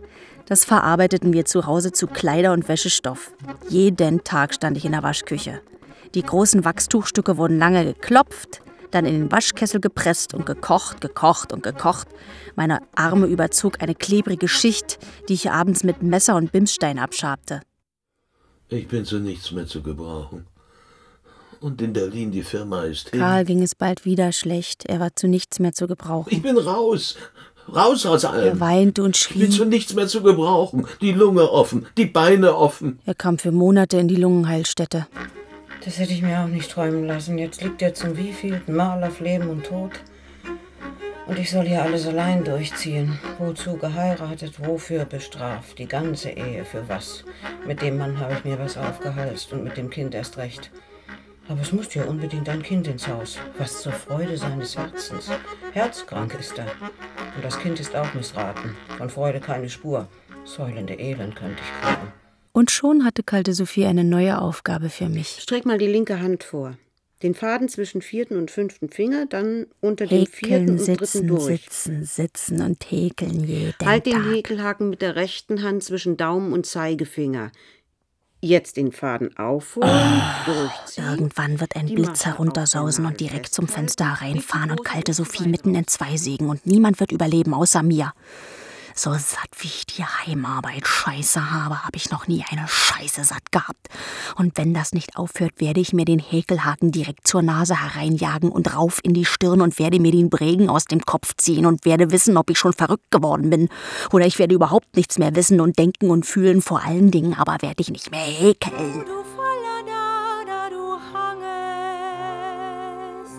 Das verarbeiteten wir zu Hause zu Kleider und Wäschestoff. Jeden Tag stand ich in der Waschküche. Die großen Wachstuchstücke wurden lange geklopft, dann in den Waschkessel gepresst und gekocht, gekocht und gekocht. Meine Arme überzog eine klebrige Schicht, die ich abends mit Messer und Bimsstein abschabte. Ich bin zu nichts mehr zu gebrauchen. Und in Berlin, die Firma ist hin. Karl ging es bald wieder schlecht. Er war zu nichts mehr zu gebrauchen. Ich bin raus. Raus aus allem. Er weinte und Ich bin schrie. zu nichts mehr zu gebrauchen. Die Lunge offen, die Beine offen. Er kam für Monate in die Lungenheilstätte. Das hätte ich mir auch nicht träumen lassen. Jetzt liegt er zum wievielten Mal auf Leben und Tod. Und ich soll hier alles allein durchziehen. Wozu geheiratet, wofür bestraft? Die ganze Ehe, für was? Mit dem Mann habe ich mir was aufgehalst und mit dem Kind erst recht. Aber es musste ja unbedingt ein Kind ins Haus. Was zur Freude seines Herzens. Herzkrank ist er. Und das Kind ist auch missraten. Von Freude keine Spur. Das heulende Elend könnte ich kriegen. Und schon hatte kalte Sophie eine neue Aufgabe für mich. Streck mal die linke Hand vor. Den Faden zwischen vierten und fünften Finger, dann unter dem vierten Häkeln, und dritten sitzen, durch. sitzen, sitzen und häkeln jeden Halt den Tag. Häkelhaken mit der rechten Hand zwischen Daumen und Zeigefinger. Jetzt den Faden aufholen, durchziehen. Irgendwann wird ein Die Blitz Matte heruntersausen auf und den direkt zum festhalten, Fenster hereinfahren die und große kalte Sophie Seite. mitten in zwei sägen und niemand wird überleben außer mir. So satt wie ich die Heimarbeit scheiße habe, habe ich noch nie eine Scheiße satt gehabt. Und wenn das nicht aufhört, werde ich mir den Häkelhaken direkt zur Nase hereinjagen und rauf in die Stirn und werde mir den Bregen aus dem Kopf ziehen und werde wissen, ob ich schon verrückt geworden bin. Oder ich werde überhaupt nichts mehr wissen und denken und fühlen, vor allen Dingen aber werde ich nicht mehr häkeln. Du voller da, da du hangest.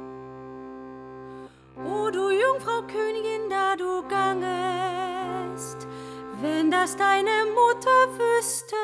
O du Jungfrau Königin, da du gangest. Wenn das deine Mutter wüsste.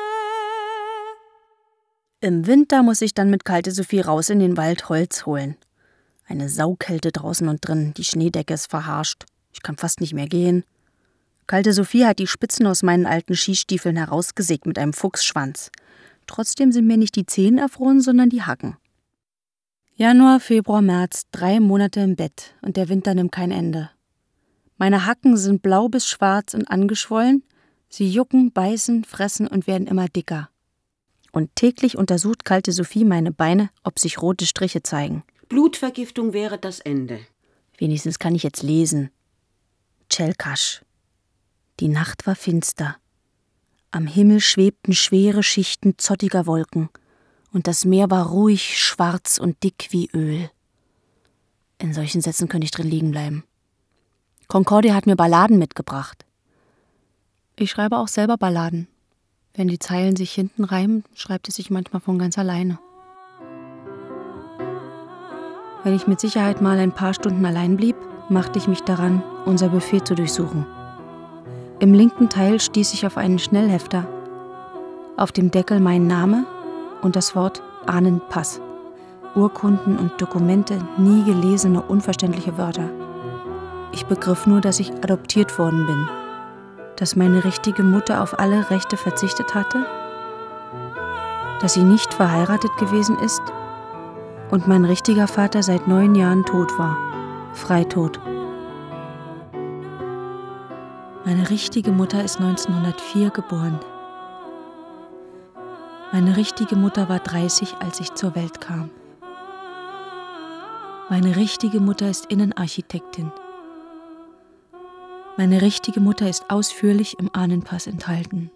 Im Winter muss ich dann mit kalte Sophie raus in den Wald Holz holen. Eine Saukälte draußen und drin, die Schneedecke ist verharscht. Ich kann fast nicht mehr gehen. Kalte Sophie hat die Spitzen aus meinen alten Skistiefeln herausgesägt mit einem Fuchsschwanz. Trotzdem sind mir nicht die Zehen erfroren, sondern die Hacken. Januar, Februar, März, drei Monate im Bett und der Winter nimmt kein Ende. Meine Hacken sind blau bis schwarz und angeschwollen. Sie jucken, beißen, fressen und werden immer dicker. Und täglich untersucht kalte Sophie meine Beine, ob sich rote Striche zeigen. Blutvergiftung wäre das Ende. Wenigstens kann ich jetzt lesen. Czelkasch. Die Nacht war finster. Am Himmel schwebten schwere Schichten zottiger Wolken. Und das Meer war ruhig, schwarz und dick wie Öl. In solchen Sätzen könnte ich drin liegen bleiben. Concordia hat mir Balladen mitgebracht. Ich schreibe auch selber Balladen. Wenn die Zeilen sich hinten reimen, schreibt es sich manchmal von ganz alleine. Wenn ich mit Sicherheit mal ein paar Stunden allein blieb, machte ich mich daran, unser Buffet zu durchsuchen. Im linken Teil stieß ich auf einen Schnellhefter. Auf dem Deckel mein Name und das Wort Ahnenpass. Urkunden und Dokumente, nie gelesene, unverständliche Wörter. Ich begriff nur, dass ich adoptiert worden bin. Dass meine richtige Mutter auf alle Rechte verzichtet hatte. Dass sie nicht verheiratet gewesen ist. Und mein richtiger Vater seit neun Jahren tot war. Freitod. Meine richtige Mutter ist neunzehnhundertvier geboren. Meine richtige Mutter war dreißig, als ich zur Welt kam. Meine richtige Mutter ist Innenarchitektin. Meine richtige Mutter ist ausführlich im Ahnenpass enthalten.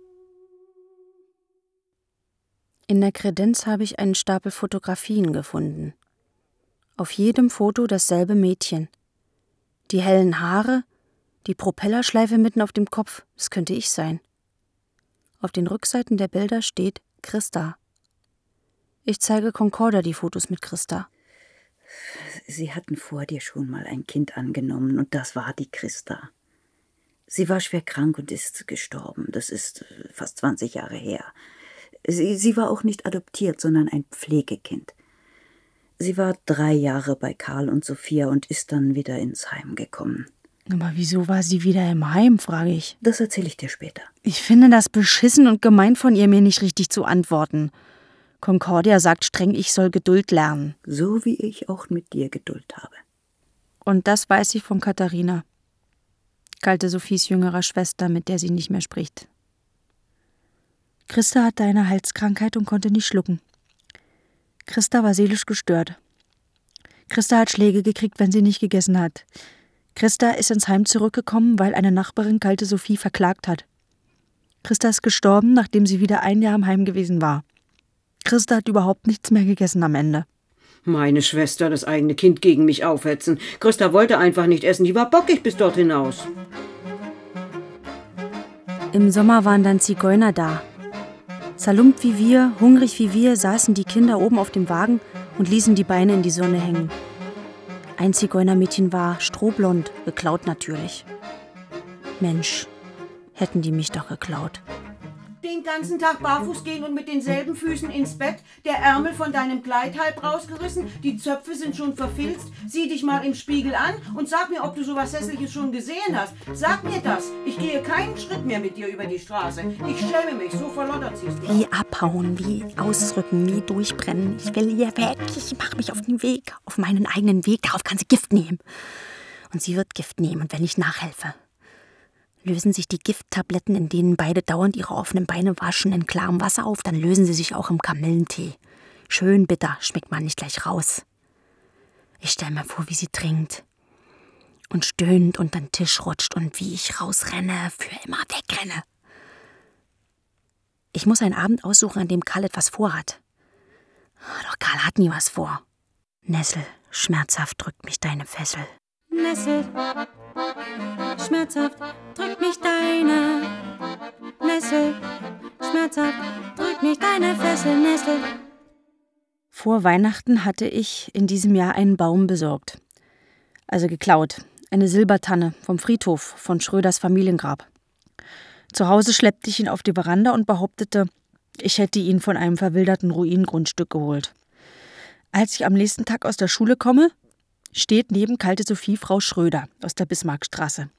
In der Kredenz habe ich einen Stapel Fotografien gefunden. Auf jedem Foto dasselbe Mädchen. Die hellen Haare, die Propellerschleife mitten auf dem Kopf, das könnte ich sein. Auf den Rückseiten der Bilder steht Christa. Ich zeige Concordia die Fotos mit Christa. Sie hatten vor dir schon mal ein Kind angenommen und das war die Christa. Sie war schwer krank und ist gestorben. Das ist fast zwanzig Jahre her. Sie, sie war auch nicht adoptiert, sondern ein Pflegekind. Sie war drei Jahre bei Karl und Sophia und ist dann wieder ins Heim gekommen. Aber wieso war sie wieder im Heim, frage ich. Das erzähle ich dir später. Ich finde das beschissen und gemein von ihr, mir nicht richtig zu antworten. Concordia sagt streng, ich soll Geduld lernen. So wie ich auch mit dir Geduld habe. Und das weiß ich von Katharina. Kalte Sophies jüngerer Schwester, mit der sie nicht mehr spricht. Christa hatte eine Halskrankheit und konnte nicht schlucken. Christa war seelisch gestört. Christa hat Schläge gekriegt, wenn sie nicht gegessen hat. Christa ist ins Heim zurückgekommen, weil eine Nachbarin Kalte Sophie verklagt hat. Christa ist gestorben, nachdem sie wieder ein Jahr im Heim gewesen war. Christa hat überhaupt nichts mehr gegessen am Ende. Meine Schwester, das eigene Kind gegen mich aufhetzen. Christa wollte einfach nicht essen, die war bockig bis dort hinaus. Im Sommer waren dann Zigeuner da. Zerlumpt wie wir, hungrig wie wir, saßen die Kinder oben auf dem Wagen und ließen die Beine in die Sonne hängen. Ein Zigeunermädchen war strohblond, geklaut natürlich. Mensch, hätten die mich doch geklaut. Den ganzen Tag barfuß gehen und mit denselben Füßen ins Bett, der Ärmel von deinem Kleid halb rausgerissen, die Zöpfe sind schon verfilzt. Sieh dich mal im Spiegel an und sag mir, ob du sowas Hässliches schon gesehen hast. Sag mir das. Ich gehe keinen Schritt mehr mit dir über die Straße. Ich schäme mich, so verloddert siehst du. Wie abhauen, wie ausrücken, wie durchbrennen. Ich will hier weg, ich mache mich auf den Weg, auf meinen eigenen Weg. Darauf kann sie Gift nehmen. Und sie wird Gift nehmen, und wenn ich nachhelfe, lösen sich die Gifttabletten, in denen beide dauernd ihre offenen Beine waschen, in klarem Wasser auf, dann lösen sie sich auch im Kamillentee. Schön bitter, schmeckt man nicht gleich raus. Ich stelle mir vor, wie sie trinkt und stöhnt und an den Tisch rutscht und wie ich rausrenne, für immer wegrenne. Ich muss einen Abend aussuchen, an dem Karl etwas vorhat. Doch Karl hat nie was vor. Nessel, schmerzhaft drückt mich deine Fessel. Nessel, schmerzhaft drückt mich deine Nessel, schmerzhaft drückt mich deine Fessel, Nessel. Vor Weihnachten hatte ich in diesem Jahr einen Baum besorgt. Also geklaut. Eine Silbertanne vom Friedhof von Schröders Familiengrab. Zu Hause schleppte ich ihn auf die Veranda und behauptete, ich hätte ihn von einem verwilderten Ruinengrundstück geholt. Als ich am nächsten Tag aus der Schule komme, steht neben Kalte Sophie Frau Schröder aus der Bismarckstraße.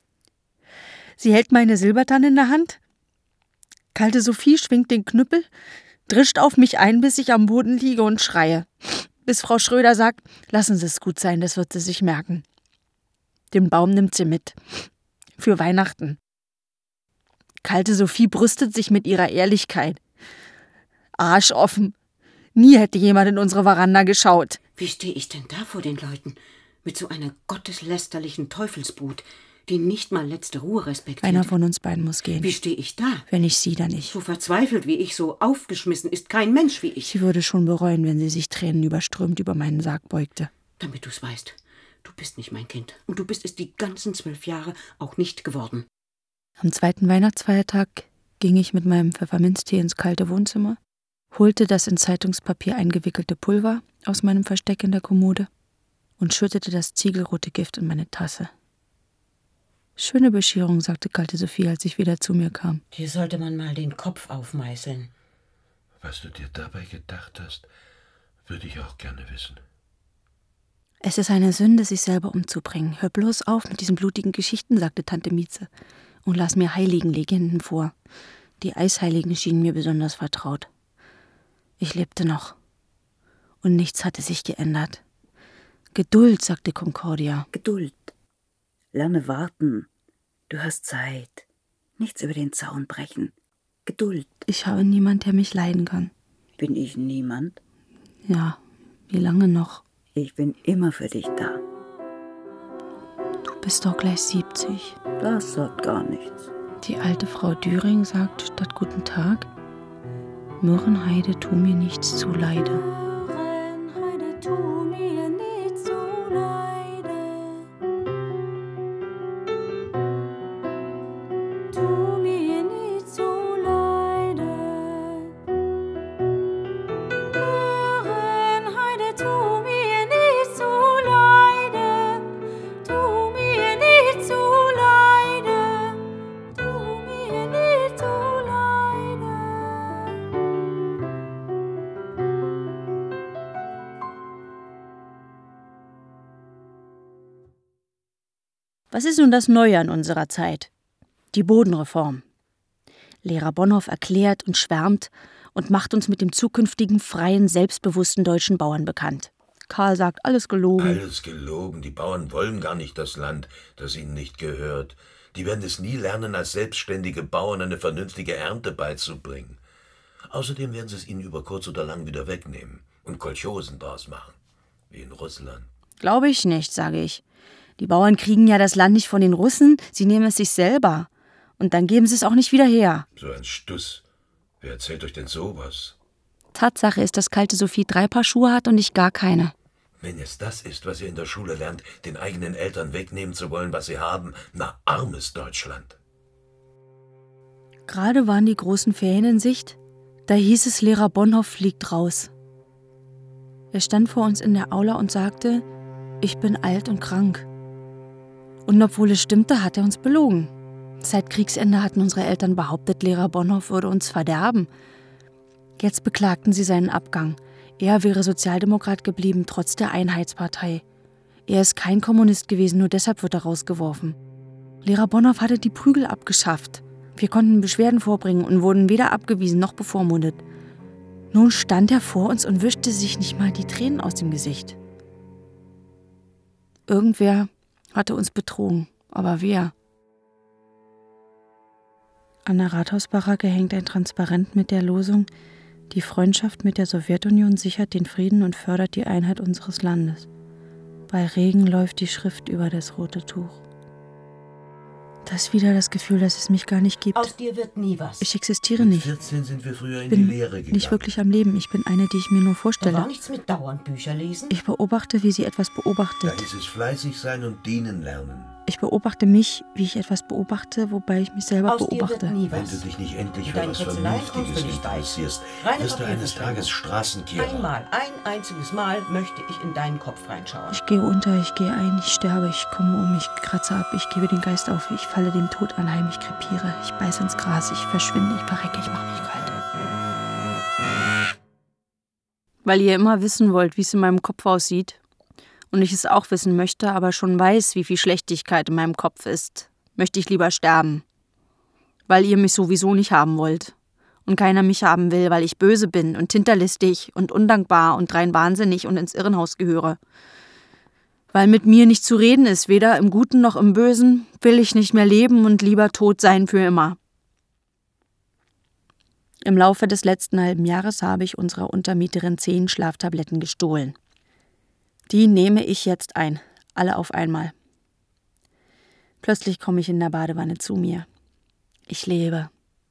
Sie hält meine Silbertanne in der Hand. Kalte Sophie schwingt den Knüppel, drischt auf mich ein, bis ich am Boden liege und schreie. Bis Frau Schröder sagt, lassen Sie es gut sein, das wird sie sich merken. Den Baum nimmt sie mit. Für Weihnachten. Kalte Sophie brüstet sich mit ihrer Ehrlichkeit. Arsch offen. Nie hätte jemand in unsere Veranda geschaut. Wie stehe ich denn da vor den Leuten? Mit so einer gotteslästerlichen Teufelsbrut, die nicht mal letzte Ruhe respektiert. Einer von uns beiden muss gehen. Wie stehe ich da? Wenn nicht sie, dann ich. So verzweifelt wie ich, so aufgeschmissen ist kein Mensch wie ich. Sie würde schon bereuen, wenn sie sich tränenüberströmt über meinen Sarg beugte. Damit du's weißt, du bist nicht mein Kind. Und du bist es die ganzen zwölf Jahre auch nicht geworden. Am zweiten Weihnachtsfeiertag ging ich mit meinem Pfefferminztee ins kalte Wohnzimmer, holte das in Zeitungspapier eingewickelte Pulver aus meinem Versteck in der Kommode und schüttete das ziegelrote Gift in meine Tasse. Schöne Bescherung, sagte Kalte Sophie, als ich wieder zu mir kam. Hier sollte man mal den Kopf aufmeißeln. Was du dir dabei gedacht hast, würde ich auch gerne wissen. Es ist eine Sünde, sich selber umzubringen. Hör bloß auf mit diesen blutigen Geschichten, sagte Tante Mieze und las mir Heiligenlegenden vor. Die Eisheiligen schienen mir besonders vertraut. Ich lebte noch. Und nichts hatte sich geändert. Geduld, sagte Concordia. Geduld. Lerne warten. Du hast Zeit. Nichts über den Zaun brechen. Geduld. Ich habe niemand, der mich leiden kann. Bin ich niemand? Ja, wie lange noch? Ich bin immer für dich da. Du bist doch gleich siebzig. Das sagt gar nichts. Die alte Frau Düring sagt statt Guten Tag, Myrrenheide, tu mir nichts zuleide. Myrrenheide, tu mir nichts zuleide. Tu mir nichts zuleide. Myrrenheide, tu mir nichts zuleide. Tu mir nichts zuleide. Tu mir nichts zuleide. Was ist nun das Neue an unserer Zeit? Die Bodenreform. Lehrer Bonhoff erklärt und schwärmt und macht uns mit dem zukünftigen, freien, selbstbewussten deutschen Bauern bekannt. Karl sagt, alles gelogen. Alles gelogen. Die Bauern wollen gar nicht das Land, das ihnen nicht gehört. Die werden es nie lernen, als selbstständige Bauern eine vernünftige Ernte beizubringen. Außerdem werden sie es ihnen über kurz oder lang wieder wegnehmen und Kolchosen draus machen, wie in Russland. Glaube ich nicht, sage ich. Die Bauern kriegen ja das Land nicht von den Russen, sie nehmen es sich selber. Und dann geben sie es auch nicht wieder her. So ein Stuss. Wer erzählt euch denn sowas? Tatsache ist, dass kalte Sophie drei Paar Schuhe hat und ich gar keine. Wenn es das ist, was ihr in der Schule lernt, den eigenen Eltern wegnehmen zu wollen, was sie haben, na, armes Deutschland. Gerade waren die großen Ferien in Sicht. Da hieß es, Lehrer Bonhoff fliegt raus. Er stand vor uns in der Aula und sagte, ich bin alt und krank. Und obwohl es stimmte, hat er uns belogen. Seit Kriegsende hatten unsere Eltern behauptet, Lehrer Bonhoff würde uns verderben. Jetzt beklagten sie seinen Abgang. Er wäre Sozialdemokrat geblieben, trotz der Einheitspartei. Er ist kein Kommunist gewesen, nur deshalb wird er rausgeworfen. Lehrer Bonhoff hatte die Prügel abgeschafft. Wir konnten Beschwerden vorbringen und wurden weder abgewiesen noch bevormundet. Nun stand er vor uns und wischte sich nicht mal die Tränen aus dem Gesicht. Irgendwer hatte uns betrogen, aber wer? An der Rathausbaracke hängt ein Transparent mit der Losung: Die Freundschaft mit der Sowjetunion sichert den Frieden und fördert die Einheit unseres Landes. Bei Regen läuft die Schrift über das rote Tuch. Das ist wieder das Gefühl, dass es mich gar nicht gibt. Aus dir wird nie was. Ich existiere Mit nicht. vierzehn sind wir früher in Ich bin die Lehre gegangen. nicht wirklich am Leben. Ich bin eine, die ich mir nur Da vorstelle. war nichts mit dauernd Bücher lesen. Ich beobachte, wie sie etwas Da beobachtet. hieß es fleißig sein und dienen lernen. Ich beobachte mich, wie ich etwas beobachte, wobei ich mich selber Aus dir wird beobachte. nie Wenn was. du dich nicht endlich In für deinen was Ketzeleien kommst Vernünftiges du nicht weit. interessierst, Reine wirst du eines Papierverschwendung. Tages Straßenkehrer. Einmal, ein einziges Mal möchte ich in deinen Kopf reinschauen. Ich gehe unter, ich gehe ein, ich sterbe, ich komme um, ich kratze ab, ich gebe den Geist auf, ich falle dem Tod anheim, ich krepiere, ich beiße ins Gras, ich verschwinde, ich verrecke, ich mache mich kalt. Weil ihr immer wissen wollt, wie es in meinem Kopf aussieht und ich es auch wissen möchte, aber schon weiß, wie viel Schlechtigkeit in meinem Kopf ist, möchte ich lieber sterben. Weil ihr mich sowieso nicht haben wollt und keiner mich haben will, weil ich böse bin und hinterlistig und undankbar und rein wahnsinnig und ins Irrenhaus gehöre. Weil mit mir nicht zu reden ist, weder im Guten noch im Bösen, will ich nicht mehr leben und lieber tot sein für immer. Im Laufe des letzten halben Jahres habe ich unserer Untermieterin zehn Schlaftabletten gestohlen. Die nehme ich jetzt ein, alle auf einmal. Plötzlich komme ich in der Badewanne zu mir. Ich lebe.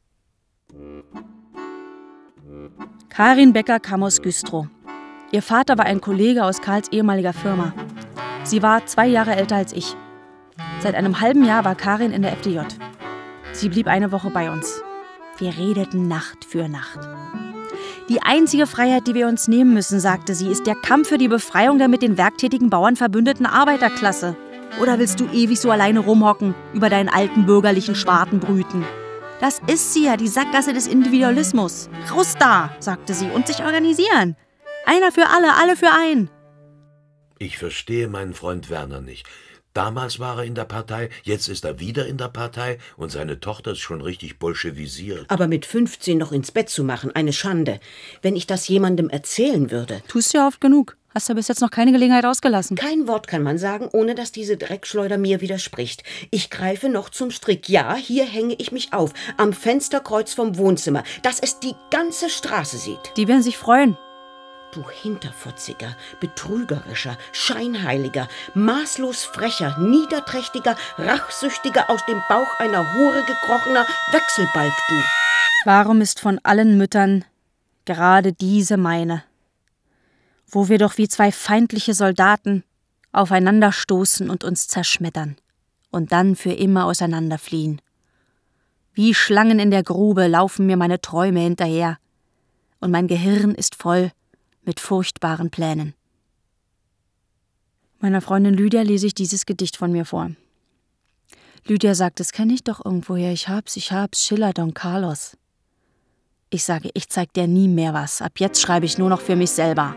Karin Becker kam aus Güstrow. Ihr Vater war ein Kollege aus Karls ehemaliger Firma. Sie war zwei Jahre älter als ich. Seit einem halben Jahr war Karin in der F D J. Sie blieb eine Woche bei uns. Wir redeten Nacht für Nacht. Die einzige Freiheit, die wir uns nehmen müssen, sagte sie, ist der Kampf für die Befreiung der mit den werktätigen Bauern verbündeten Arbeiterklasse. Oder willst du ewig so alleine rumhocken, über deinen alten bürgerlichen Schwarten brüten? Das ist sie ja, die Sackgasse des Individualismus. Raus da, sagte sie, und sich organisieren. Einer für alle, alle für einen. Ich verstehe meinen Freund Werner nicht. Damals war er in der Partei, jetzt ist er wieder in der Partei und seine Tochter ist schon richtig bolschewisiert. Aber mit fünfzehn noch ins Bett zu machen, eine Schande. Wenn ich das jemandem erzählen würde. Tust ja oft genug. Hast ja bis jetzt noch keine Gelegenheit ausgelassen. Kein Wort kann man sagen, ohne dass diese Dreckschleuder mir widerspricht. Ich greife noch zum Strick. Ja, hier hänge ich mich auf, am Fensterkreuz vom Wohnzimmer, dass es die ganze Straße sieht. Die werden sich freuen. Du Hinterfotziger, betrügerischer, scheinheiliger, maßlos frecher, niederträchtiger, rachsüchtiger, aus dem Bauch einer Hure gekrochener Wechselbalg, du. Warum ist von allen Müttern gerade diese meine? Wo wir doch wie zwei feindliche Soldaten aufeinanderstoßen und uns zerschmettern und dann für immer auseinanderfliehen. Wie Schlangen in der Grube laufen mir meine Träume hinterher und mein Gehirn ist voll mit furchtbaren Plänen. Meiner Freundin Lydia lese ich dieses Gedicht von mir vor. Lydia sagt, das kenne ich doch irgendwoher, ich hab's, ich hab's, Schiller, Don Carlos. Ich sage, ich zeig dir nie mehr was, ab jetzt schreibe ich nur noch für mich selber.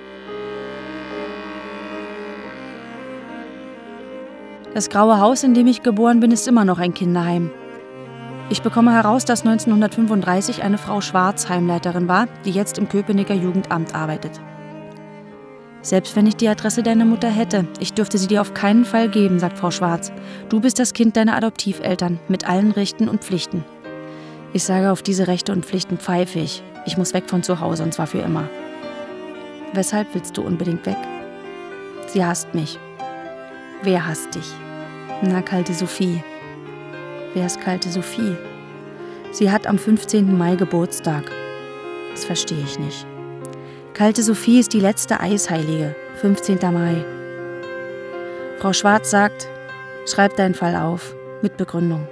Das graue Haus, in dem ich geboren bin, ist immer noch ein Kinderheim. Ich bekomme heraus, dass neunzehnhundertfünfunddreißig eine Frau Schwarz Heimleiterin war, die jetzt im Köpenicker Jugendamt arbeitet. Selbst wenn ich die Adresse deiner Mutter hätte, ich dürfte sie dir auf keinen Fall geben, sagt Frau Schwarz. Du bist das Kind deiner Adoptiveltern, mit allen Rechten und Pflichten. Ich sage, auf diese Rechte und Pflichten pfeife ich. Ich muss weg von zu Hause, und zwar für immer. Weshalb willst du unbedingt weg? Sie hasst mich. Wer hasst dich? Na, kalte Sophie. Wer ist kalte Sophie? Sie hat am fünfzehnten Mai Geburtstag. Das verstehe ich nicht. Kalte Sophie ist die letzte Eisheilige, fünfzehnten Mai. Frau Schwarz sagt, schreib deinen Fall auf, mit Begründung.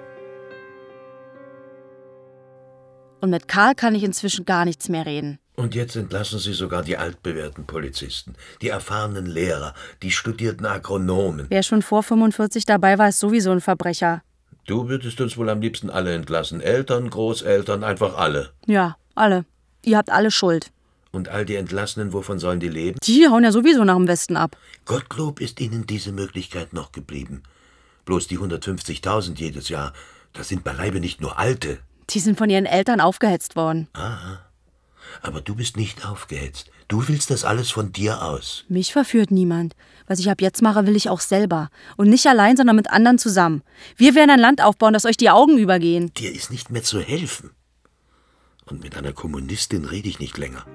Und mit Karl kann ich inzwischen gar nichts mehr reden. Und jetzt entlassen Sie sogar die altbewährten Polizisten, die erfahrenen Lehrer, die studierten Agronomen. Wer schon vor fünfundvierzig dabei war, ist sowieso ein Verbrecher. Du würdest uns wohl am liebsten alle entlassen. Eltern, Großeltern, einfach alle. Ja, alle. Ihr habt alle Schuld. Und all die Entlassenen, wovon sollen die leben? Die hauen ja sowieso nach dem Westen ab. Gottlob ist ihnen diese Möglichkeit noch geblieben. Bloß die hundertfünfzigtausend jedes Jahr, das sind beileibe nicht nur Alte. Die sind von ihren Eltern aufgehetzt worden. Aha. Aber du bist nicht aufgehetzt. Du willst das alles von dir aus. Mich verführt niemand. Was ich ab jetzt mache, will ich auch selber. Und nicht allein, sondern mit anderen zusammen. Wir werden ein Land aufbauen, das euch die Augen übergehen. Dir ist nicht mehr zu helfen. Und mit einer Kommunistin rede ich nicht länger.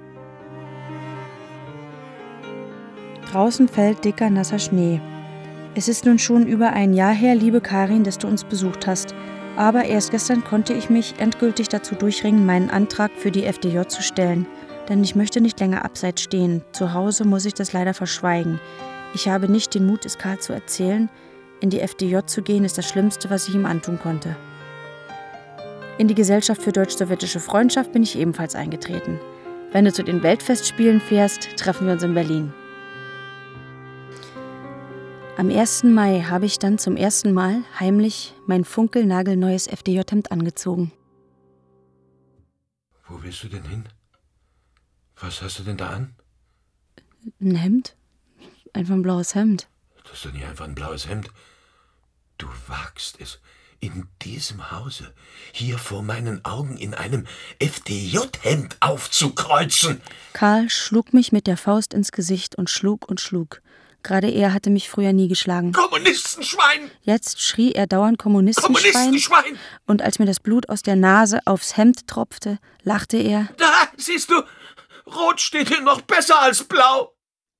Draußen fällt dicker, nasser Schnee. Es ist nun schon über ein Jahr her, liebe Karin, dass du uns besucht hast. Aber erst gestern konnte ich mich endgültig dazu durchringen, meinen Antrag für die F D J zu stellen. Denn ich möchte nicht länger abseits stehen. Zu Hause muss ich das leider verschweigen. Ich habe nicht den Mut, es Karl zu erzählen. In die F D J zu gehen, ist das Schlimmste, was ich ihm antun konnte. In die Gesellschaft für deutsch-sowjetische Freundschaft bin ich ebenfalls eingetreten. Wenn du zu den Weltfestspielen fährst, treffen wir uns in Berlin. Am ersten Mai habe ich dann zum ersten Mal heimlich mein funkelnagelneues F D J-Hemd angezogen. Wo willst du denn hin? Was hast du denn da an? Ein Hemd? Einfach ein blaues Hemd. Das ist doch nicht einfach ein blaues Hemd. Du wagst es, in diesem Hause, hier vor meinen Augen, in einem F D J-Hemd aufzukreuzen. Karl schlug mich mit der Faust ins Gesicht und schlug und schlug. Gerade er hatte mich früher nie geschlagen. Kommunistenschwein! Jetzt schrie er dauernd Kommunistenschwein. Kommunistenschwein! Und als mir das Blut aus der Nase aufs Hemd tropfte, lachte er. Da, siehst du, rot steht hier noch besser als blau.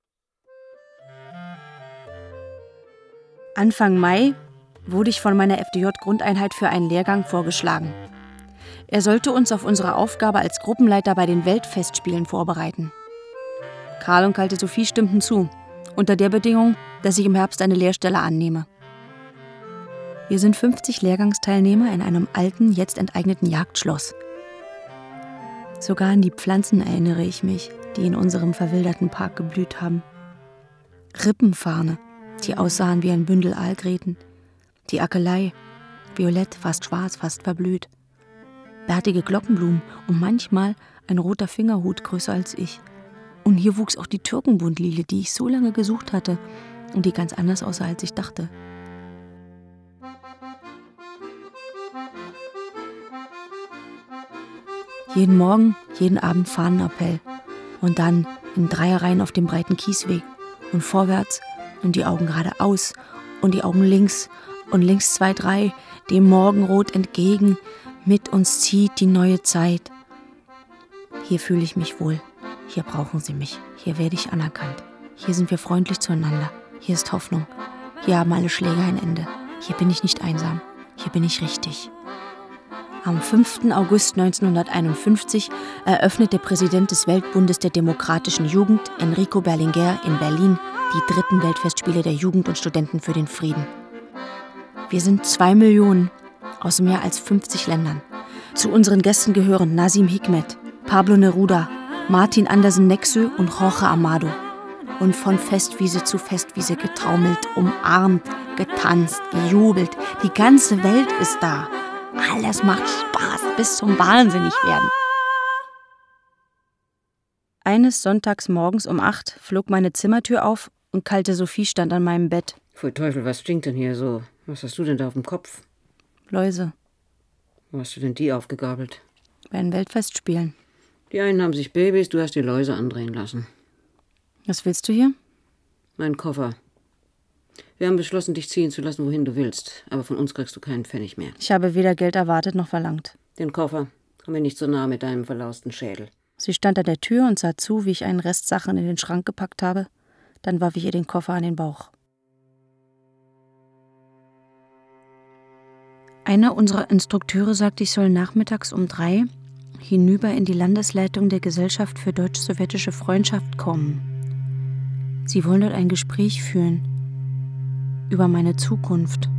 Anfang Mai wurde ich von meiner F D J-Grundeinheit für einen Lehrgang vorgeschlagen. Er sollte uns auf unsere Aufgabe als Gruppenleiter bei den Weltfestspielen vorbereiten. Karl und kalte Sophie stimmten zu. Unter der Bedingung, dass ich im Herbst eine Lehrstelle annehme. Wir sind fünfzig Lehrgangsteilnehmer in einem alten, jetzt enteigneten Jagdschloss. Sogar an die Pflanzen erinnere ich mich, die in unserem verwilderten Park geblüht haben. Rippenfarne, die aussahen wie ein Bündel Aalgräten. Die Akelei, violett, fast schwarz, fast verblüht. Bärtige Glockenblumen und manchmal ein roter Fingerhut größer als ich. Und hier wuchs auch die Türkenbundlile, die ich so lange gesucht hatte und die ganz anders aussah, als ich dachte. Jeden Morgen, jeden Abend Fahnenappell und dann in Dreierreihen auf dem breiten Kiesweg und vorwärts und die Augen geradeaus und die Augen links und links zwei, drei, dem Morgenrot entgegen, mit uns zieht die neue Zeit. Hier fühle ich mich wohl. Hier brauchen sie mich. Hier werde ich anerkannt. Hier sind wir freundlich zueinander. Hier ist Hoffnung. Hier haben alle Schläge ein Ende. Hier bin ich nicht einsam. Hier bin ich richtig. Am fünften August neunzehnhunderteinundfünfzig eröffnet der Präsident des Weltbundes der demokratischen Jugend, Enrico Berlinguer, in Berlin die dritten Weltfestspiele der Jugend und Studenten für den Frieden. Wir sind zwei Millionen aus mehr als fünfzig Ländern. Zu unseren Gästen gehören Nazim Hikmet, Pablo Neruda, Martin Andersen-Nexö und Jorge Amado. Und von Festwiese zu Festwiese getraumelt, umarmt, getanzt, gejubelt. Die ganze Welt ist da. Alles macht Spaß, bis zum Wahnsinnigwerden. Eines Sonntags morgens um acht flog meine Zimmertür auf und kalte Sophie stand an meinem Bett. Pfui Teufel, was stinkt denn hier so? Was hast du denn da auf dem Kopf? Läuse. Wo hast du denn die aufgegabelt? Bei den Weltfestspielen. Die einen haben sich Babys, du hast die Läuse andrehen lassen. Was willst du hier? Mein Koffer. Wir haben beschlossen, dich ziehen zu lassen, wohin du willst. Aber von uns kriegst du keinen Pfennig mehr. Ich habe weder Geld erwartet noch verlangt. Den Koffer. Komm mir nicht so nah mit deinem verlausten Schädel. Sie stand an der Tür und sah zu, wie ich einen Rest Sachen in den Schrank gepackt habe. Dann warf ich ihr den Koffer an den Bauch. Einer unserer Instrukteure sagte, ich soll nachmittags um drei hinüber in die Landesleitung der Gesellschaft für deutsch-sowjetische Freundschaft kommen. Sie wollen dort ein Gespräch führen über meine Zukunft.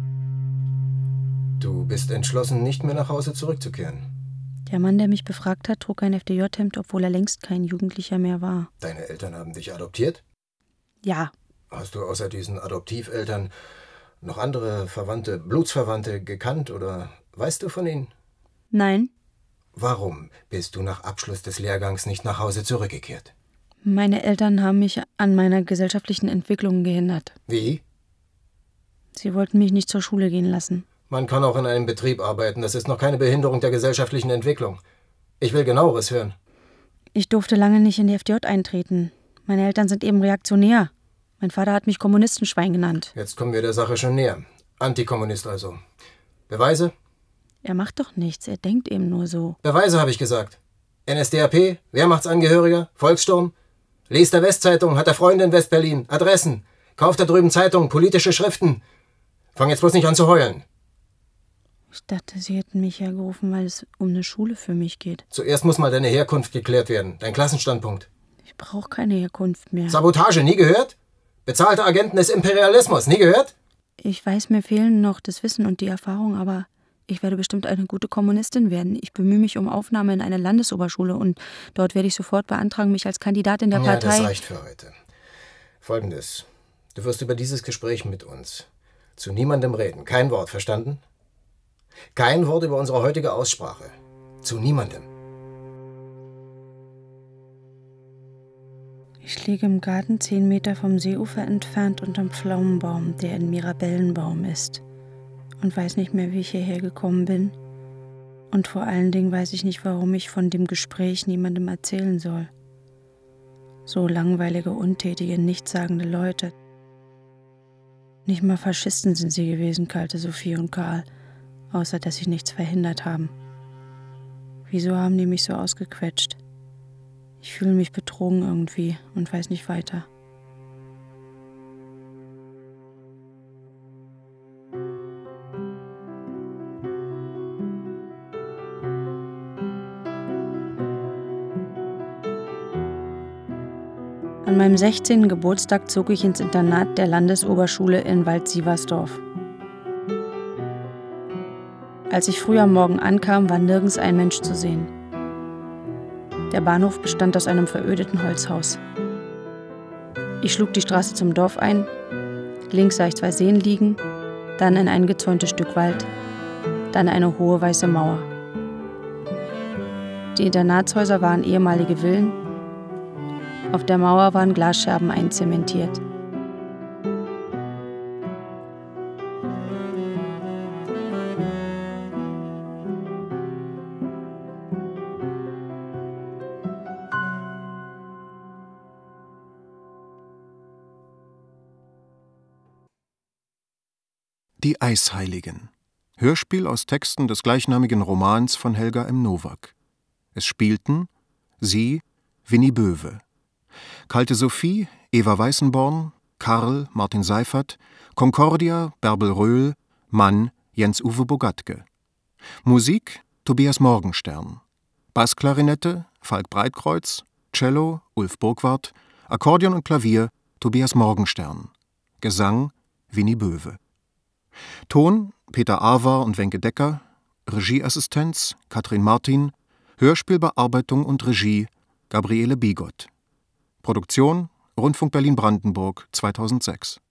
Du bist entschlossen, nicht mehr nach Hause zurückzukehren. Der Mann, der mich befragt hat, trug ein F D J-Hemd, obwohl er längst kein Jugendlicher mehr war. Deine Eltern haben dich adoptiert? Ja. Hast du außer diesen Adoptiveltern noch andere Verwandte, Blutsverwandte gekannt oder weißt du von ihnen? Nein. Warum bist du nach Abschluss des Lehrgangs nicht nach Hause zurückgekehrt? Meine Eltern haben mich an meiner gesellschaftlichen Entwicklung gehindert. Wie? Sie wollten mich nicht zur Schule gehen lassen. Man kann auch in einem Betrieb arbeiten. Das ist noch keine Behinderung der gesellschaftlichen Entwicklung. Ich will Genaueres hören. Ich durfte lange nicht in die F D J eintreten. Meine Eltern sind eben reaktionär. Mein Vater hat mich Kommunistenschwein genannt. Jetzt kommen wir der Sache schon näher. Antikommunist also. Beweise? Er macht doch nichts. Er denkt eben nur so. Beweise, habe ich gesagt. N S D A P, Wehrmachtsangehöriger, Volkssturm. Liest der Westzeitung, hat er Freunde in West-Berlin, Adressen. Kauft da drüben Zeitungen, politische Schriften. Fang jetzt bloß nicht an zu heulen. Ich dachte, Sie hätten mich hergerufen, weil es um eine Schule für mich geht. Zuerst muss mal deine Herkunft geklärt werden, dein Klassenstandpunkt. Ich brauche keine Herkunft mehr. Sabotage, nie gehört? Bezahlte Agenten des Imperialismus, nie gehört? Ich weiß, mir fehlen noch das Wissen und die Erfahrung, aber ich werde bestimmt eine gute Kommunistin werden. Ich bemühe mich um Aufnahme in eine Landesoberschule und dort werde ich sofort beantragen, mich als Kandidatin der ja, Partei... Ja, das reicht für heute. Folgendes. Du wirst über dieses Gespräch mit uns zu niemandem reden. Kein Wort, verstanden? Kein Wort über unsere heutige Aussprache. Zu niemandem. Ich liege im Garten zehn Meter vom Seeufer entfernt unterm Pflaumenbaum, der ein Mirabellenbaum ist. Und weiß nicht mehr, wie ich hierher gekommen bin. Und vor allen Dingen weiß ich nicht, warum ich von dem Gespräch niemandem erzählen soll. So langweilige, untätige, nichtssagende Leute. Nicht mal Faschisten sind sie gewesen, kalte Sophie und Karl, außer dass sie nichts verhindert haben. Wieso haben die mich so ausgequetscht? Ich fühle mich betrogen irgendwie und weiß nicht weiter. An meinem sechzehnten Geburtstag zog ich ins Internat der Landesoberschule in Wald-Sieversdorf. Als ich früh am Morgen ankam, war nirgends ein Mensch zu sehen. Der Bahnhof bestand aus einem verödeten Holzhaus. Ich schlug die Straße zum Dorf ein. Links sah ich zwei Seen liegen, dann ein eingezäuntes Stück Wald, dann eine hohe weiße Mauer. Die Internatshäuser waren ehemalige Villen. Auf der Mauer waren Glasscherben einzementiert. Die Eisheiligen. Hörspiel aus Texten des gleichnamigen Romans von Helga M. Nowak. Es spielten sie, Winnie Böwe, Kalte Sophie, Eva Weißenborn, Karl, Martin Seifert, Concordia, Bärbel Röhl, Mann, Jens-Uwe Bogatke. Musik, Tobias Morgenstern. Bassklarinette, Falk Breitkreuz, Cello, Ulf Burgwart, Akkordeon und Klavier, Tobias Morgenstern. Gesang, Winnie Böwe. Ton, Peter Awer und Wenke Decker. Regieassistenz, Katrin Martin. Hörspielbearbeitung und Regie, Gabriele Bigot. Produktion, Rundfunk Berlin-Brandenburg zweitausendsechs.